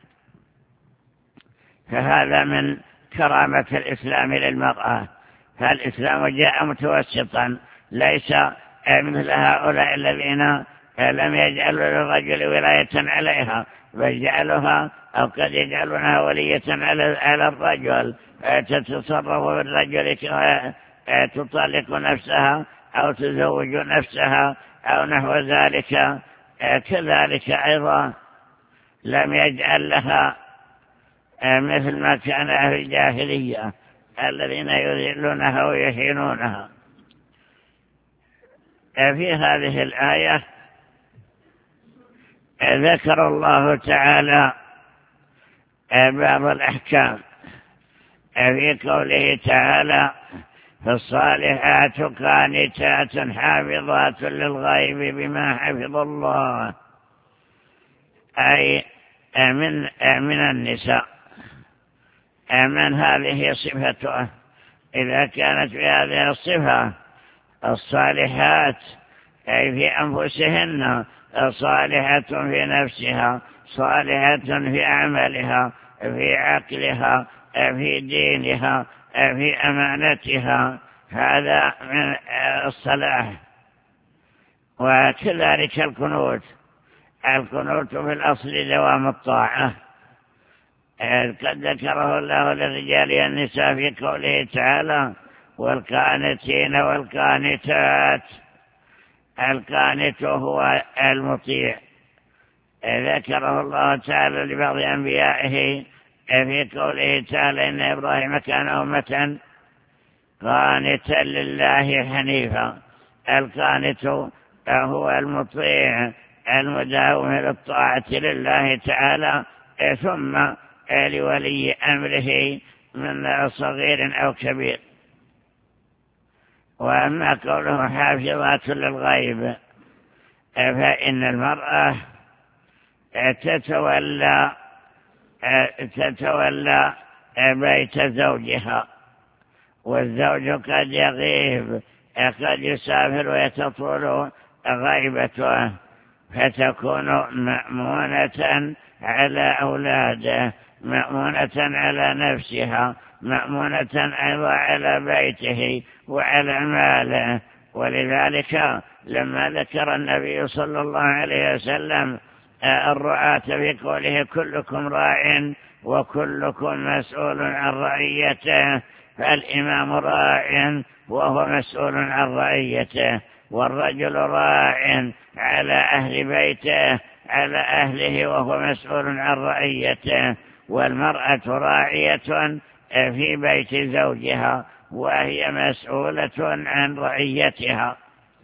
[SPEAKER 2] فهذا من كرامة الإسلام للمرأة. فالإسلام جاء متوسطا، ليس مثل هؤلاء الذين لم يجعلوا للرجل ولاية عليها، بل جعلوها أو قد يجعلونها ولية على الرجل، تتصرف بالرجل تطلق نفسها أو تزوج نفسها أو نحو ذلك. كذلك أيضا لم يجعل لها مثل ما كان في الجاهلية الذين يذلونها ويهينونها. في هذه الآية ذكر الله تعالى بعض الأحكام في قوله تعالى: فالصالحات قانتات حافظات للغيب بما حفظ الله، أي من, من النساء. من هذه صفته، إذا كانت في هذه الصفة الصالحات أي في أنفسهن، صالحة في نفسها، صالحة في عملها، في عقلها، في دينها، في أمانتها، هذا من الصلاح. وكذلك القنوت. القنوت في الأصل دوام الطاعة، قد ذكره الله للرجال والنساء في قوله تعالى: والقانتين والقانتات. القانت هو المطيع، ذكره الله تعالى لبعض أنبيائه في قوله تعالى: إن إبراهيم كان أمة قانتا لله حنيفا. القانت هو المطيع المداوم للطاعة لله تعالى ثم لولي أمره من صغير أو كبير. وأما قوله حافظات للغيب، فإن المرأة تتولى تتولى بيت زوجها، والزوج قد يغيب، قد يسافر ويتطول غيبته، فتكون مأمونة على أولاده، مأمونة على نفسها، مأمونة أيضا على بيته وعلى ماله. ولذلك لما ذكر النبي صلى الله عليه وسلم الرعاة في قوله: كلكم راع وكلكم مسؤول عن رعيته، فالإمام راع وهو مسؤول عن رعيته، والرجل راع على أهل بيته على أهله وهو مسؤول عن رعيته، والمرأة راعية في بيت زوجها وهي مسؤولة عن رعيتها.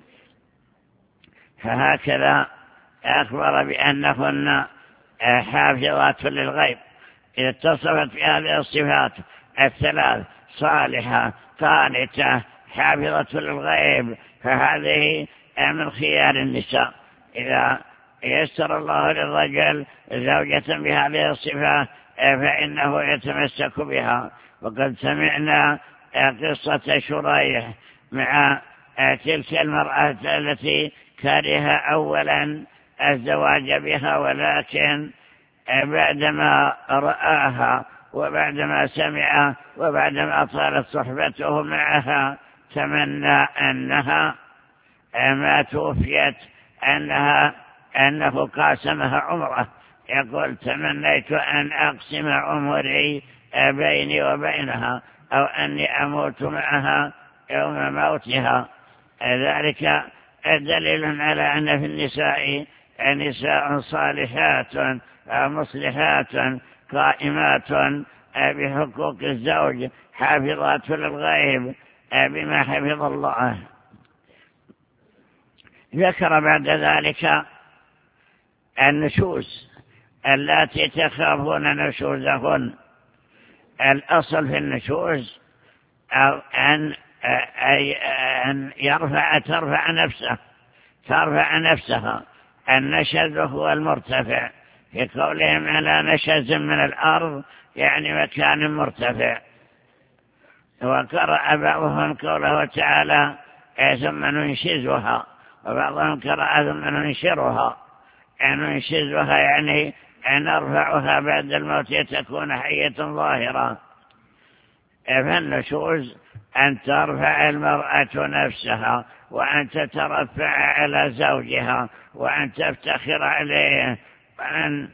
[SPEAKER 2] فهكذا أخبر بأنهن حافظات للغيب إذا اتصفت بهذه الصفات الثلاث: صالحة، قانتة، حافظة للغيب، فهذه من خيار النساء. إذا يسر الله للرجل زوجة بهذه الصفة فإنه يتمسك بها. وقد سمعنا قصة شريح مع تلك المرأة التي كره أولا الزواج بها، ولكن بعدما رآها وبعدما سمع وبعدما طالت صحبته معها تمنى أنها ما توفيت أنها أنه قاسمها عمره. يقول: تمنيت أن أقسم عمري بيني وبينها، أو أني أموت معها يوم موتها. ذلك دليل على أن في النساء نساء صالحات مصلحات قائمات بحقوق الزوج، حافظات للغيب بما حفظ الله. ذكر بعد ذلك النشوز التي تخافون نشوزهن. الأصل في النشوز أن أن يرفع ترفع نفسه ترفع نفسها. النشز هو المرتفع، في قولهم على نشز من الأرض يعني مكان مرتفع. وقرأ بعضهم قوله تعالى: ثم ننشزها، وبعضهم قرأ ثم ننشرها. ننشزها يعني نرفعها بعد الموت تكون حية ظاهرة. فالنشوز أن ترفع المرأة نفسها، وأن تترفع على زوجها، وأن تفتخر عليه، وأن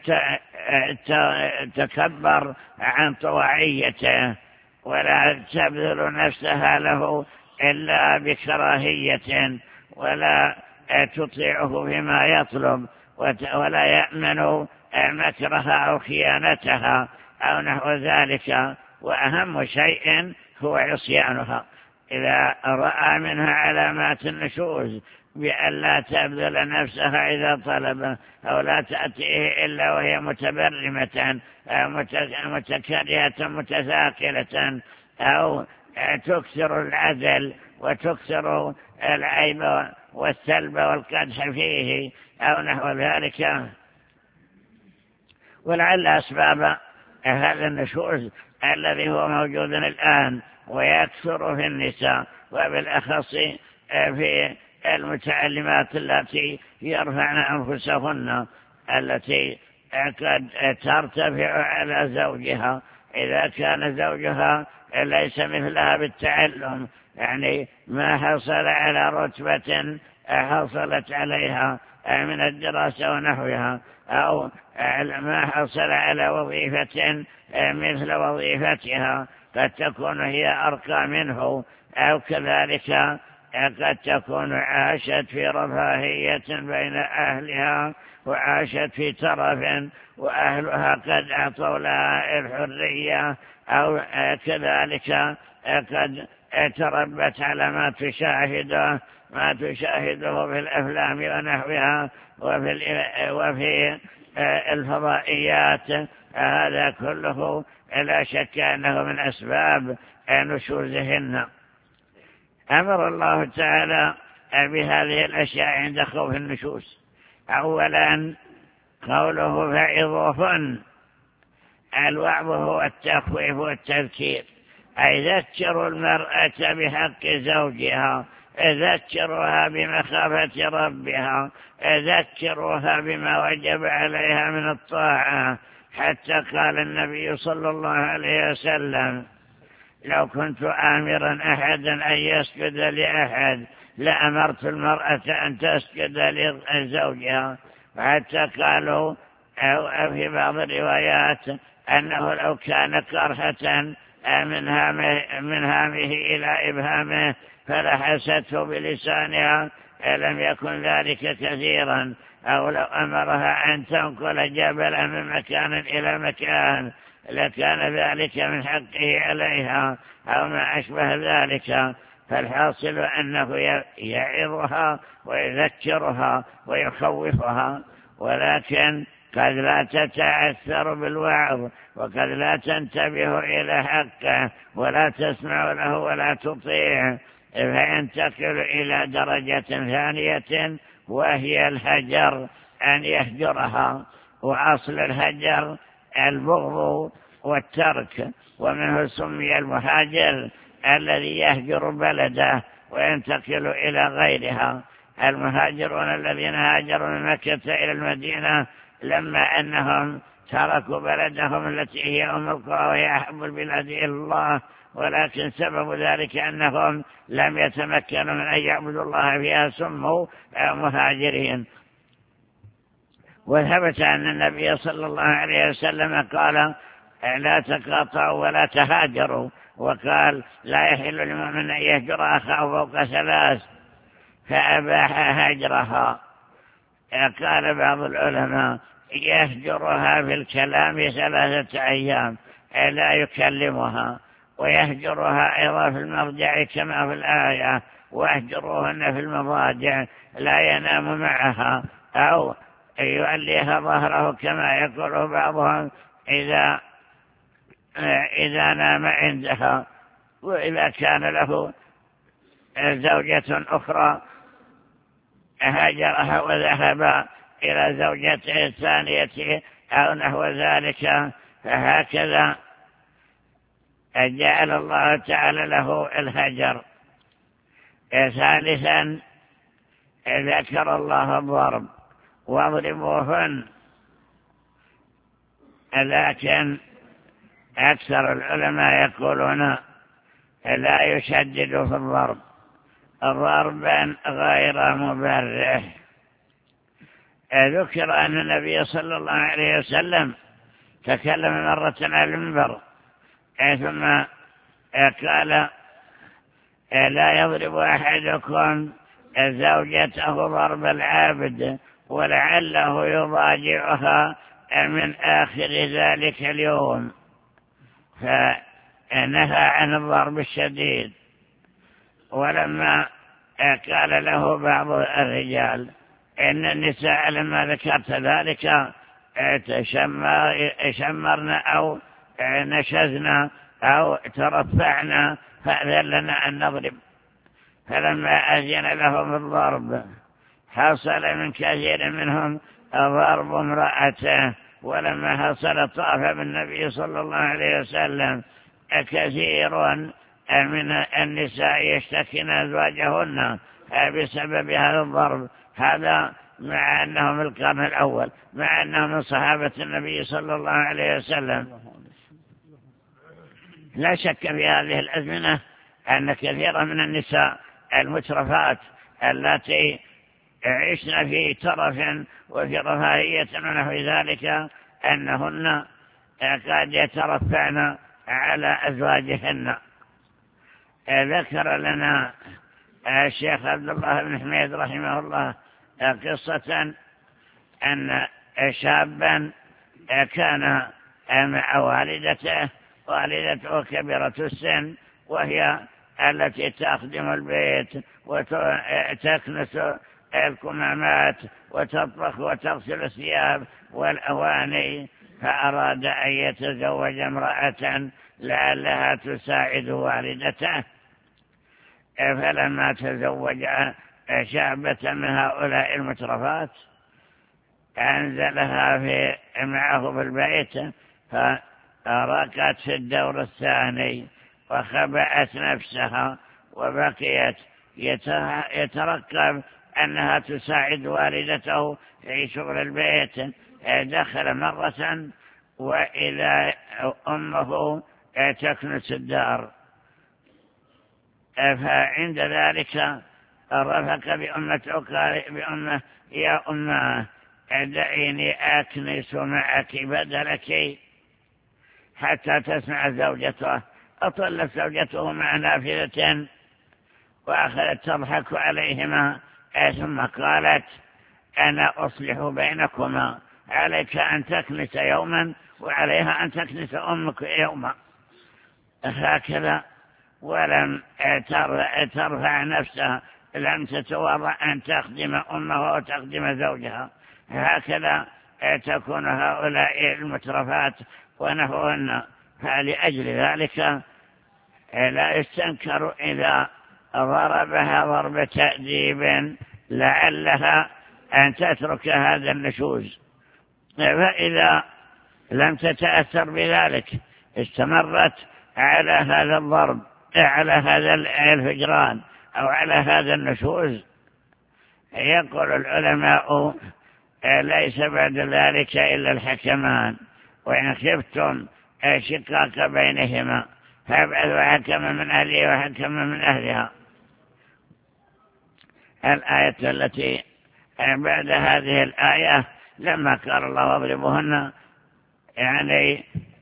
[SPEAKER 2] تكبر عن طواعيته، ولا تبذل نفسها له إلا بكراهية، ولا تطيعه فيما يطلب، ولا يأمن مكرها أو خيانتها أو نحو ذلك. وأهم شيء هو عصيانها. إذا رأى منها علامات النشوز بأن لا تبذل نفسها إذا طلب، أو لا تأتيه إلا وهي متبرمة متكرهة متثاقلة، أو تكثر العدل وتكثر العيب والسلب والقدح فيه أو نحو ذلك. ولعل أسباب هذا النشوز الذي هو موجود الآن ويكثر في النساء، وبالأخص في المتعلمات التي يرفعن أنفسهن، التي قد ترتفع على زوجها إذا كان زوجها ليس مثلها بالتعلم، يعني ما حصل على رتبة حصلت عليها من الدراسة ونحوها، أو ما حصل على وظيفة مثل وظيفتها، قد تكون هي أرقى منه، أو كذلك قد تكون عاشت في رفاهية بين أهلها وعاشت في ترف وأهلها قد أعطوا لها الحرية، أو كذلك قد تربت على ما تشاهده ما تشاهده في الأفلام ونحوها وفي, وفي الفضائيات. هذا كله لا شك أنه من أسباب نشوزهن. أمر الله تعالى بهذه الأشياء عند خوف النشوز. أولا قوله فعظوهن. الوعظ هو التخويف والتذكير، أي ذكروا المرأة بحق زوجها، ذكروها بمخافة ربها، ذكروها بما وجب عليها من الطاعة. حتى قال النبي صلى الله عليه وسلم: لو كنت آمرا أحدا أن يسجد لأحد لأمرت المرأة أن تسجد لزوجها. حتى قالوا أو في بعض الروايات أنه لو كان كرهة من هامه إلى إبهامه فلحسته بلسانها لم يكن ذلك كثيرا، أو لو أمرها أن تنقل جبلا من مكان إلى مكان لكان ذلك من حقه عليها أو ما أشبه ذلك. فالحاصل أنه يعظها ويذكرها ويخوفها، ولكن قد لا تتأثر بالوعظ، وقد لا تنتبه إلى حقه ولا تسمع له ولا تطيع، فينتقل إلى درجة ثانية وهي الهجر، أن يهجرها. وأصل الهجر البغض والترك، ومنه سمي المهاجر الذي يهجر بلده وينتقل إلى غيرها. المهاجرون الذين هاجروا من مكة إلى المدينة لما أنهم تركوا بلدهم التي هي أم القرى وهي أحب البلاد إلى الله، ولكن سبب ذلك أنهم لم يتمكنوا من أن يعبدوا الله فيها سموا مهاجرين. وثبت أن النبي صلى الله عليه وسلم قال لا تقاطعوا ولا تهاجروا، وقال لا يحل لمؤمن أن يهجر أخاه فوق ثلاث، فأباح هجرها. قال بعض العلماء يهجرها في الكلام ثلاثة أيام لا يكلمها، ويهجرها أيضا في المرجع كما في الآية واهجروهن في المضاجع لا ينام معها، أو يوليها ظهره كما يقول بعضهم إذا إذا نام عندها. وإذا كان له زوجة أخرى هاجرها وذهب إلى زوجته الثانية أو نحو ذلك، فهكذا جعل الله تعالى له الهجر. ثالثا ذكر الله الضرب واضربوهن، لكن أكثر العلماء يقولون لا يشدد في الضرب ضربا غير مبرح. ذكر أن النبي صلى الله عليه وسلم تكلم مرة على المنبر ثم قال لا يضرب أحدكم زوجته ضرب العابد ولعله يضاجعها من آخر ذلك اليوم، فنهى عن الضرب الشديد. ولما قال له بعض الرجال إن النساء لما ذكرت ذلك شمرن أو نشزن أو ترفعنا فأذن لنا أن نضرب، فلما أذن لهم الضرب حصل من كثير منهم ضرب امرأته. ولما حصل طاف بالنبي صلى الله عليه وسلم كثير من النساء يشتكين أزواجهن بسبب هذا الضرب، هذا مع أنه من القرن الأول، مع أنه من صحابة النبي صلى الله عليه وسلم. لا شك في هذه الأزمنة أن كثيرا من النساء المترفات التي عشنا في ترف وفي رفاهية ونحو ذلك أنهن قد يترفعن على أزواجهن. ذكر لنا الشيخ عبد الله بن حميد رحمه الله قصة أن شابا كان مع والدته، والدته كبيرة السن وهي التي تخدم البيت وتكنس الكمامات وتطبخ وتغسل الثياب والأواني، فأراد أن يتزوج امرأة لعلها تساعد والدته. فلما تزوج شابة من هؤلاء المترفات أنزلها في معه في البيت، فرقت في الدور الثاني وخبأت نفسها وبقيت يترقب أنها تساعد والدته في شغل البيت. دخل مرة وإلى أمه تكنس الدار، فعند ذلك رفق بأمته قال بأمه يا أمه دعيني أكنس معك بدلك. حتى تسمع زوجته. أطلت زوجته مع نافذة وأخذت تضحك عليهما، ثم قالت: أنا أصلح بينكما، عليك أن تكنس يوما وعليها أن تكنس أمك يوما. هكذا، ولم ترفع نفسها، لم تتورع أن تخدم أمها وتخدم زوجها. هكذا تكون هؤلاء المترفات ونحوهن. فلأجل ذلك لا يستنكر إذا ضربها ضرب تأديب لعلها أن تترك هذا النشوز، فإذا لم تتأثر بذلك استمرت على هذا الضرب، على هذا الهجران أو على هذا النشوز. يقول العلماء: ليس بعد ذلك إلا الحكمان، وإن خفتم شقاق بينهما فابعثوا حكما من أهله وحكما من أهلها. الآية التي بعد هذه الآية لما قال الله: واضربوهن، يعني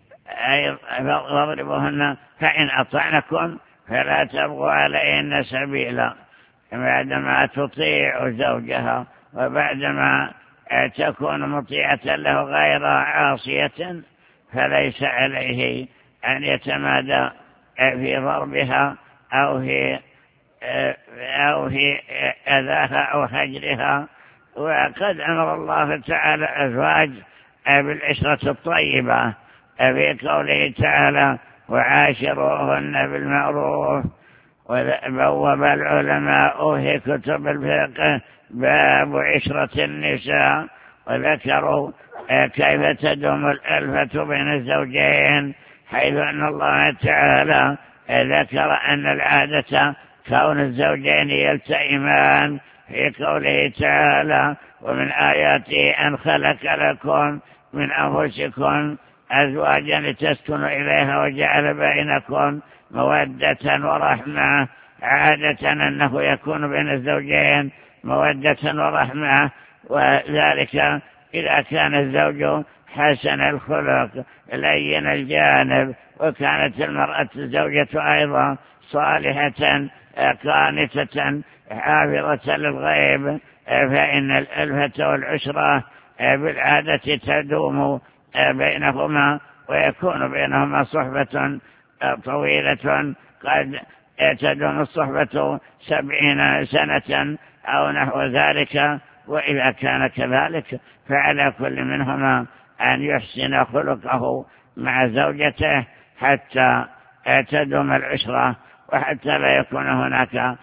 [SPEAKER 2] واضربوهن فإن أطعنكم فلا تبغوا عليهن سبيلا. بعدما تطيع زوجها وبعدما تكون مطيعة له غير عاصية فليس عليه أن يتمادى في ضربها أو في أو في أذاها أو هجرها. وقد أمر الله تعالى الأزواج بالعشرة الطيبة في قوله تعالى: وعاشروهن بالمعروف. وبوب العلماء في كتب الفقه باب عشرة النساء، وذكروا كيف تدوم الألفة بين الزوجين، حيث أن الله تعالى ذكر أن العادة كون الزوجين يلتئمان في قوله تعالى: ومن آياته أن خلق لكم من أنفسكم أزواجا لتسكنوا إليها وجعل بينكم مودة ورحمة. عادة أنه يكون بين الزوجين مودة ورحمة، وذلك إذا كان الزوج حسن الخلق لين الجانب، وكانت المرأة الزوجة أيضا صالحة قانتة حافظة للغيب، فإن الألفة والعشرة بالعادة تدوم بينهما، ويكون بينهما صحبة طويلة، قد تدوم الصحبة سبعين سنة أو نحو ذلك. وإذا كان كذلك فعلى كل منهما أن يحسن خلقه مع زوجته حتى تدوم العشرة، وحتى لا يكون هناك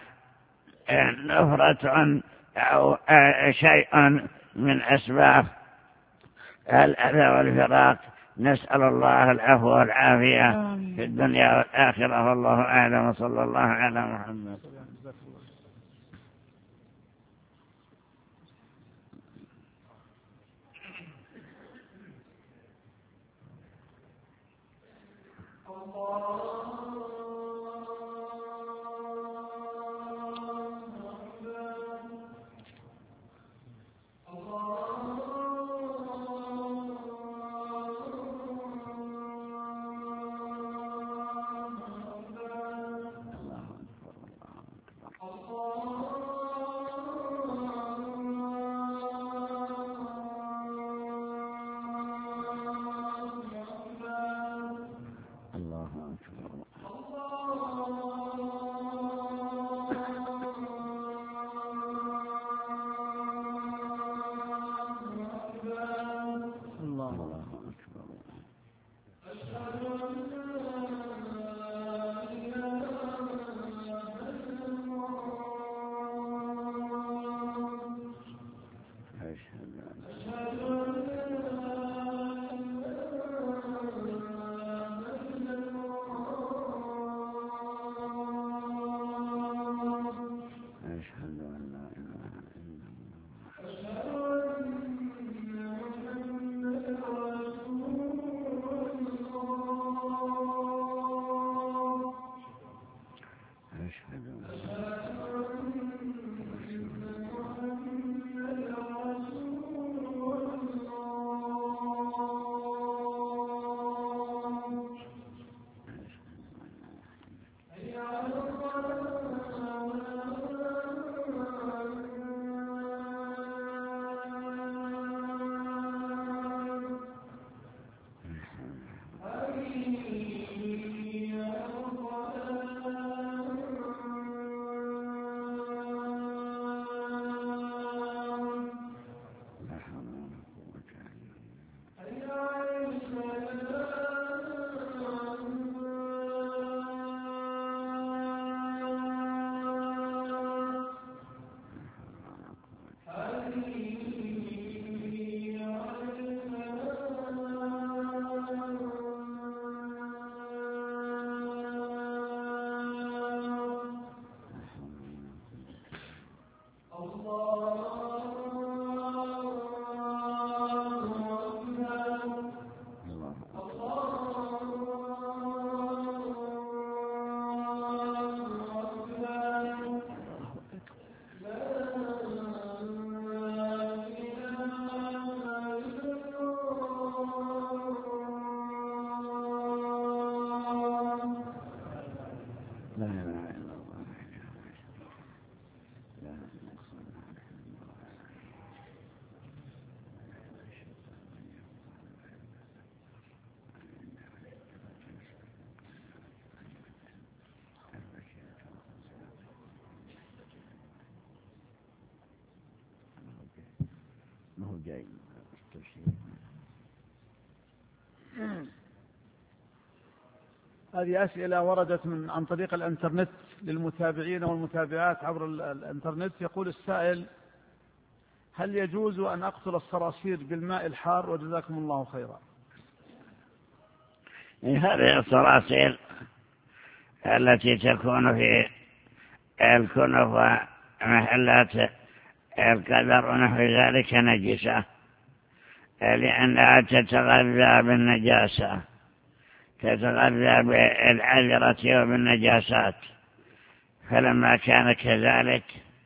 [SPEAKER 2] نفرة أو شيء من أسباب الأذى والفراق. نسأل الله العفو والعافية في الدنيا والآخرة، والله أعلم، وصلى الله على محمد. الله أكبر. جاي.
[SPEAKER 1] هذه أسئلة وردت من عن طريق الإنترنت للمتابعين والمتابعات عبر الإنترنت. يقول السائل: هل يجوز أن أقتل الصراصير بالماء الحار؟ وجزاكم الله خيرا.
[SPEAKER 2] هذه الصراصير التي تكون في الكنف ومحلات القدر ونحو ذلك نجسة، لأنها تتغذى بالنجاسة، تتغذى بالعذرة وبالنجاسات، فلما كان كذلك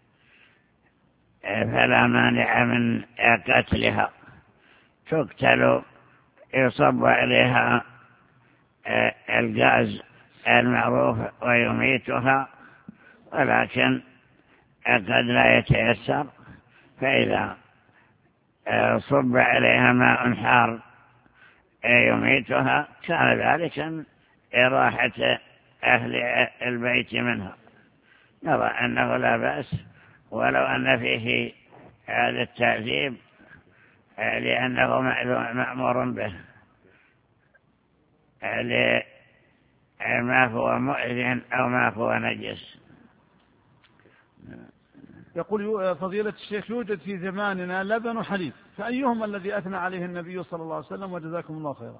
[SPEAKER 2] فلا مانع من قتلها، تقتل يصب عليها الغاز المعروف ويميتها، ولكن قد لا يتيسر، فإذا صب عليها ماء حار يميتها كان ذلك من إراحة أهل البيت منها. نرى أنه لا بأس، ولو أن فيه هذا التعذيب لأنه مأمور به ما هو مؤذن أو ما هو نجس.
[SPEAKER 1] يقول فضيلة الشيخ: يوجد في زماننا لبن وحليب، فأيهما الذي أثنى عليه النبي صلى الله عليه وسلم؟ وجزاكم الله خيرا.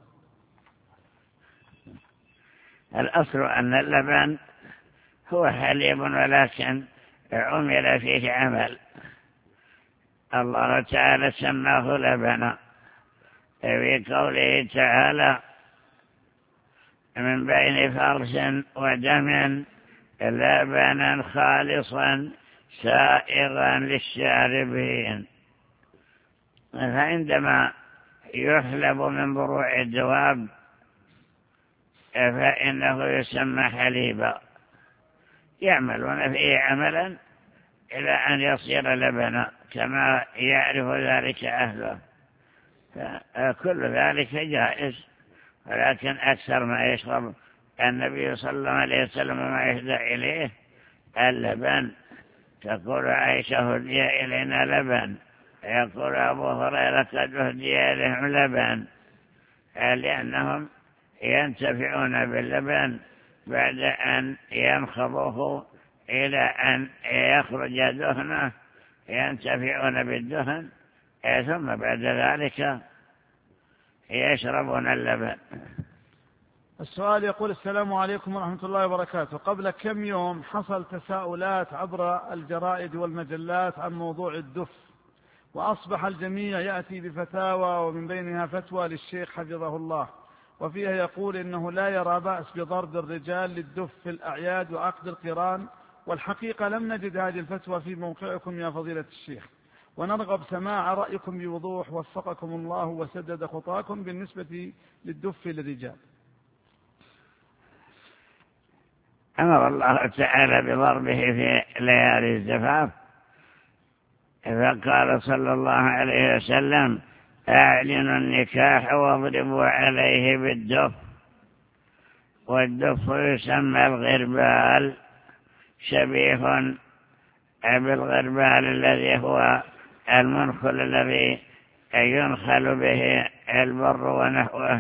[SPEAKER 2] الأصل أن اللبن هو حليب، ولكن عمل فيه عمل. الله تعالى سماه لبنا في قوله تعالى: من بين فرث ودم لبنا خالصا سائغا للشاربين. فعندما يحلب من بروع الدواب فإنه يسمى حليبا، يعملون فيه عملا إلى أن يصير لبنا كما يعرف ذلك أهله، فكل ذلك جائز، ولكن أكثر ما يشرب النبي صلى الله عليه وسلم ما يهدى إليه اللبن. تقول عائشة: هدي إلينا لبن. يقول أبو هريرة: قد هدي إليهم لبن، لأنهم ينتفعون باللبن بعد أن ينخضوه إلى أن يخرج دهنه، ينتفعون بالدهن، ثم بعد ذلك يشربون اللبن.
[SPEAKER 1] السؤال يقول: السلام عليكم ورحمة الله وبركاته. قبل كم يوم حصل تساؤلات عبر الجرائد والمجلات عن موضوع الدف، وأصبح الجميع يأتي بفتاوى، ومن بينها فتوى للشيخ حفظه الله، وفيها يقول إنه لا يرى بأس بضرب الرجال للدف في الأعياد وعقد القران، والحقيقة لم نجد هذه الفتوى في موقعكم يا فضيلة الشيخ، ونرغب سماع رأيكم بوضوح وفقكم الله وسدد خطاكم بالنسبة للدف للرجال.
[SPEAKER 2] أمر الله تعالى بضربه في ليالي الزفاف، فقال صلى الله عليه وسلم: أعلنوا النكاح واضربوا عليه بالدف. والدف يسمى الغربال، شبيه بالغربال الذي هو المنخل الذي ينخل به البر ونحوه،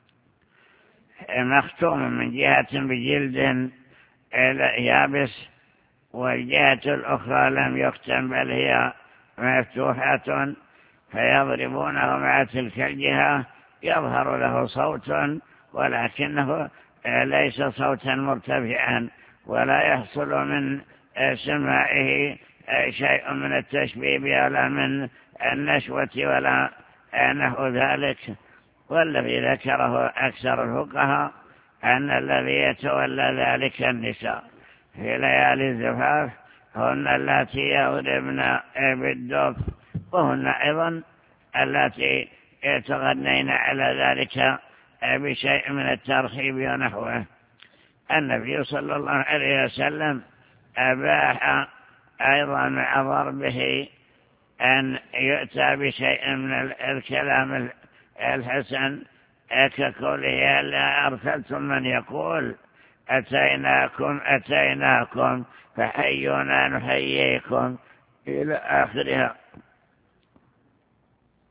[SPEAKER 2] مختوم من جهة بجلد يابس، والجهة الأخرى لم يختم بل هي مفتوحة، فيضربونه مع تلك الجهة، يظهر له صوت ولكنه ليس صوتا مرتفعا، ولا يحصل من سماعه شيء من التشبيب ولا من النشوة ولا نحو ذلك. والذي ذكره أكثر الفقهاء أن الذي يتولى ذلك النساء في ليالي الزفاف هن اللاتي يضربن بالدف، وهن أيضا اللاتي يتغنين على ذلك بشيء من الترخيب ونحوه. النبي صلى الله عليه وسلم أباح أيضا مع ضربه أن يؤتى بشيء من الكلام الحسن، كقوله: لا أرسلتم من يقول أتيناكم أتيناكم فحيونا نحييكم، إلى آخرها.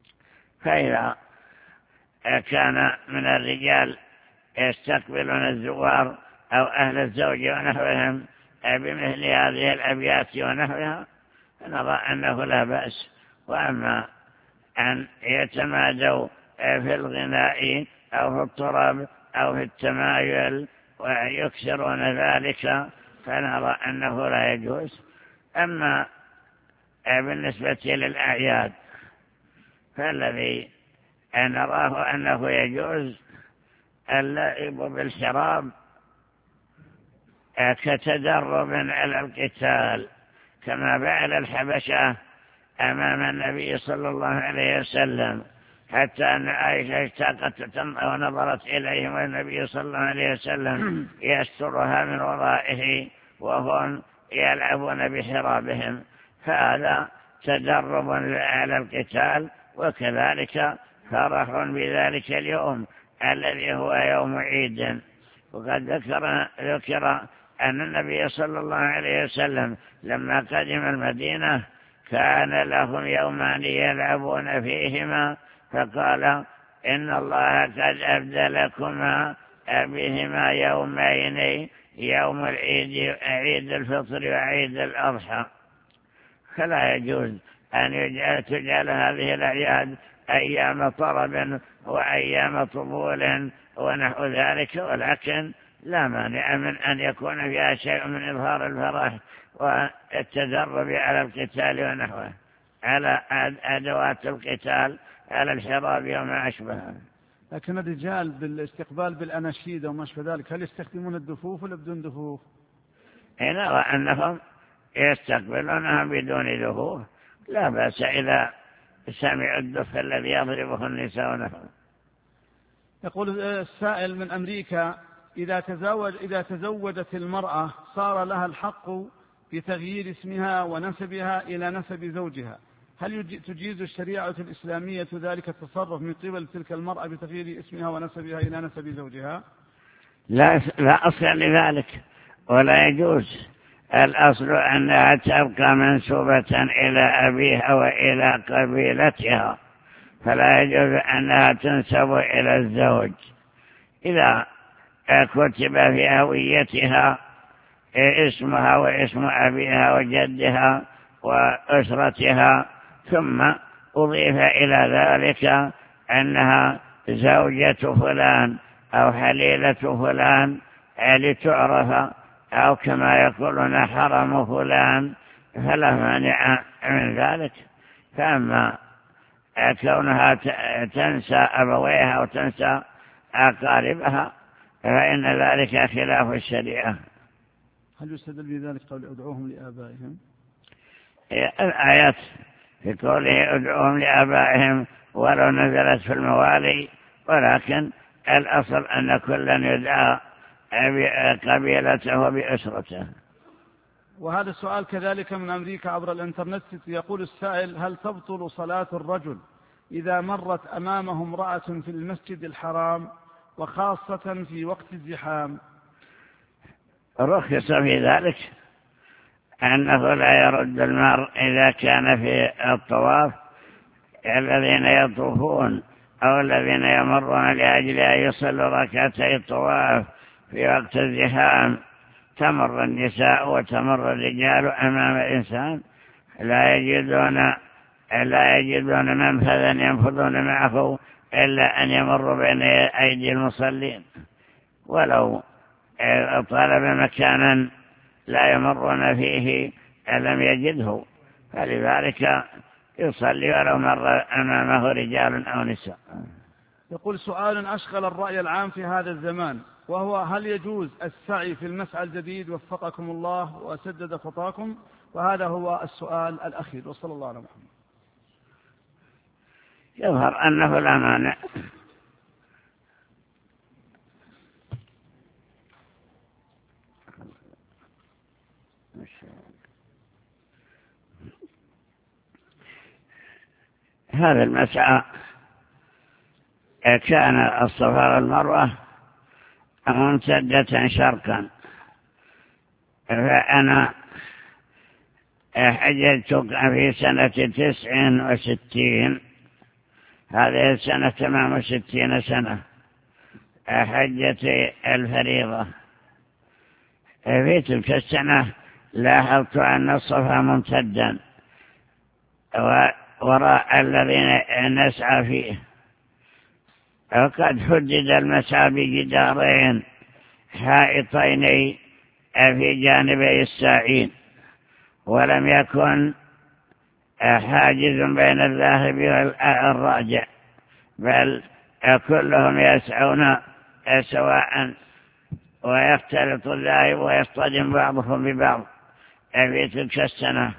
[SPEAKER 2] فإذا كان من الرجال يستقبلون الزوار أو أهل الزوج ونحوهم بمثل هذه الأبيات ونحوها فنرى أنه لا بأس. وأما أن يتمادوا في الغناء أو في الطرب أو في التمايل ويكسرون ذلك فنرى أنه لا يجوز. أما بالنسبة للأعياد فالذي نراه أنه يجوز اللعب بالشراب كتدرب على القتال كما فعل الحبشة أمام النبي صلى الله عليه وسلم، حتى أن عائشة اشتاقت ونظرت إليهم والنبي صلى الله عليه وسلم يسترها من ورائه وهم يلعبون بحرابهم، فهذا تدرب على القتال وكذلك فرح بذلك اليوم الذي هو يوم عيد. وقد ذكر, ذكر أن النبي صلى الله عليه وسلم لما قدم المدينة كان لهم يومان يلعبون فيهما فقال إن الله قد أبدلكما بهما يومين يوم العيد عيد الفطر وعيد الأضحى. فلا يجوز أن تجعل هذه الأعياد أيام طرب وأيام طبول ونحو ذلك، ولكن لا مانع من أن يكون فيها شيء من إظهار الفرح والتدرب على القتال ونحوه، على أدوات القتال، على الحراب وما أشبهه.
[SPEAKER 1] لكن الرجال بالاستقبال بالأناشيد وما أشبه ذلك هل يستخدمون الدفوف ولا بدون دفوف؟
[SPEAKER 2] نرى أنهم يستقبلونها بدون دفوف، لا بأس إذا سمعوا الدف الذي يضربه النساء ونحوه.
[SPEAKER 1] يقول السائل من أمريكا: إذا تزوج إذا تزوجت المرأة صار لها الحق بتغيير اسمها ونسبها إلى نسب زوجها، هل تجيز الشريعة الإسلامية ذلك التصرف من قبل تلك المرأة بتغيير اسمها ونسبها إلى نسب زوجها؟
[SPEAKER 2] لا لا أصل لذلك ولا يجوز. الأصل أنها تبقى منسوبة إلى أبيها وإلى قبيلتها، فلا يجوز أنها تنسب إلى الزوج. إذا كتب في هويتها اسمها واسم أبيها وجدها وأسرتها ثم أضيف إلى ذلك أنها زوجة فلان أو حليلة فلان لتعرف، أو كما يقولون حرم فلان، فلا مانع من ذلك. فأما كونها تنسى أبويها وتنسى أقاربها فإن ذلك خلاف الشريعة.
[SPEAKER 1] هل يستدل بذلك قول ادعوهم لآبائهم؟
[SPEAKER 2] الآيات في قوله ادعوهم لآبائهم ولو نزلت في الموالي، ولكن الأصل أن كلا يدعى بقبيلته وبأسرته.
[SPEAKER 1] وهذا السؤال كذلك من أمريكا عبر الإنترنت. يقول السائل: هل تبطل صلاة الرجل إذا مرت أمامه امرأة في المسجد الحرام وخاصة في وقت الزحام؟
[SPEAKER 2] رخص في ذلك أنه لا يرد المرء إذا كان في الطواف الذين يطوفون أو الذين يمرون لأجل أن يصلوا ركعتي الطواف في وقت الزحام. تمر النساء وتمر الرجال أمام الإنسان لا يجدون لا يجدون منفذا ينفذون معه إلا أن يمروا بين أيدي المصلين، ولو طلب مكانا لا يمرون فيه لم يجده، فلذلك يصلي ولو مر أمامه رجال أو نساء.
[SPEAKER 1] يقول: سؤال أشغل الرأي العام في هذا الزمان، وهو: هل يجوز السعي في المسعى الجديد وفقكم الله وسدد خطاكم؟ وهذا هو السؤال الأخير، وصلى الله على محمد.
[SPEAKER 2] يظهر أنه لا مانع. هذا المسعى كان الصفا والمروة ممتدة شرقا، فأنا حججت في سنة تسع وستين هذه السنة تمام ستين سنة حجة الفريضة. في تلك السنة لاحظت أن الصفا ممتدا وراء الذين نسعى فيه، وقد حدد المسعى بجدارين حائطين في جانبي الساعين، ولم يكن حاجز بين الذاهب والراجع، بل كلهم يسعون سواء، ويختلط الذاهب ويصطدم بعضهم ببعض في تلك السنة.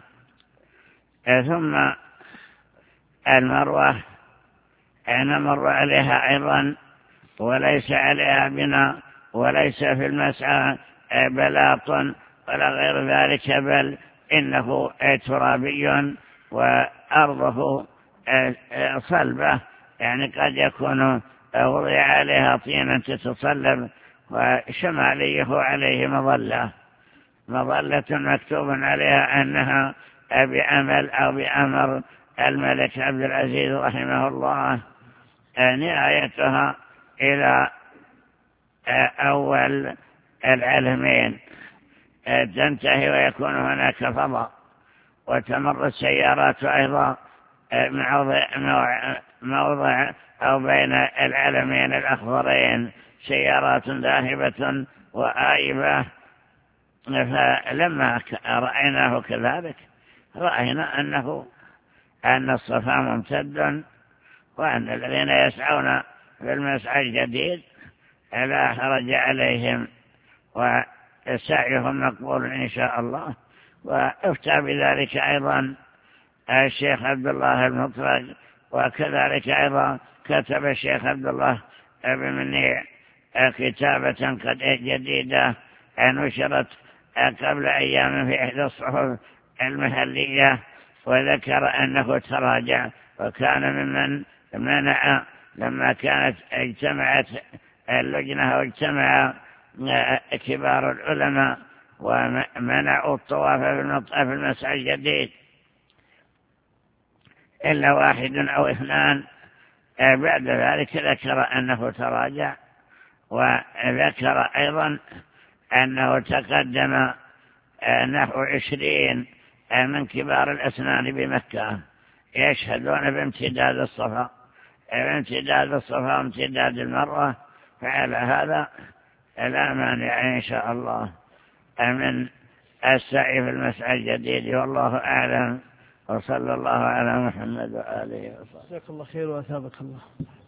[SPEAKER 2] ثم المروة نمر عليها أيضا وليس عليها بناء، وليس في المسعى بلاط ولا غير ذلك، بل إنه ترابي وأرضه صلبة، يعني قد يكون وضع عليها طينة تتصلب، وشماليه عليه مظلة مظلة مكتوب عليها أنها بأمل أو بأمر الملك عبد العزيز رحمه الله، نهايتها إلى أول العلمين تنتهي ويكون هناك فضاء، وتمر السيارات أيضا موضع أو بين العلمين الأخضرين سيارات ذاهبة وآيبة. فلما رأيناه كذلك رأينا أنه أن الصفا ممتد، وأن الذين يسعون في المسعى الجديد لا حرج عليهم وسعيهم مقبول إن شاء الله. وافتى بذلك أيضا الشيخ عبد الله المطرق، وكذلك أيضا كتب الشيخ عبد الله بن منيع كتابة قد جديدة نشرت قبل أيام في إحدى الصحف المحلية، وذكر أنه تراجع وكان ممن منع لما كانت اجتمعت اللجنة واجتمع كبار العلماء ومنعوا الطواف في المسعى الجديد إلا واحد أو اثنان. بعد ذلك ذكر أنه تراجع، وذكر أيضا أنه تقدم نحو عشرين من كبار الأسنان بمكة يشهدون بامتداد الصفا بامتداد الصفا وامتداد المروة، فعلى هذا لا مانع إن شاء الله من السعي في المسعى الجديد. والله أعلم، وصلى الله على محمد وآله وصحبه.
[SPEAKER 1] جزاك الله خير وأثابك الله.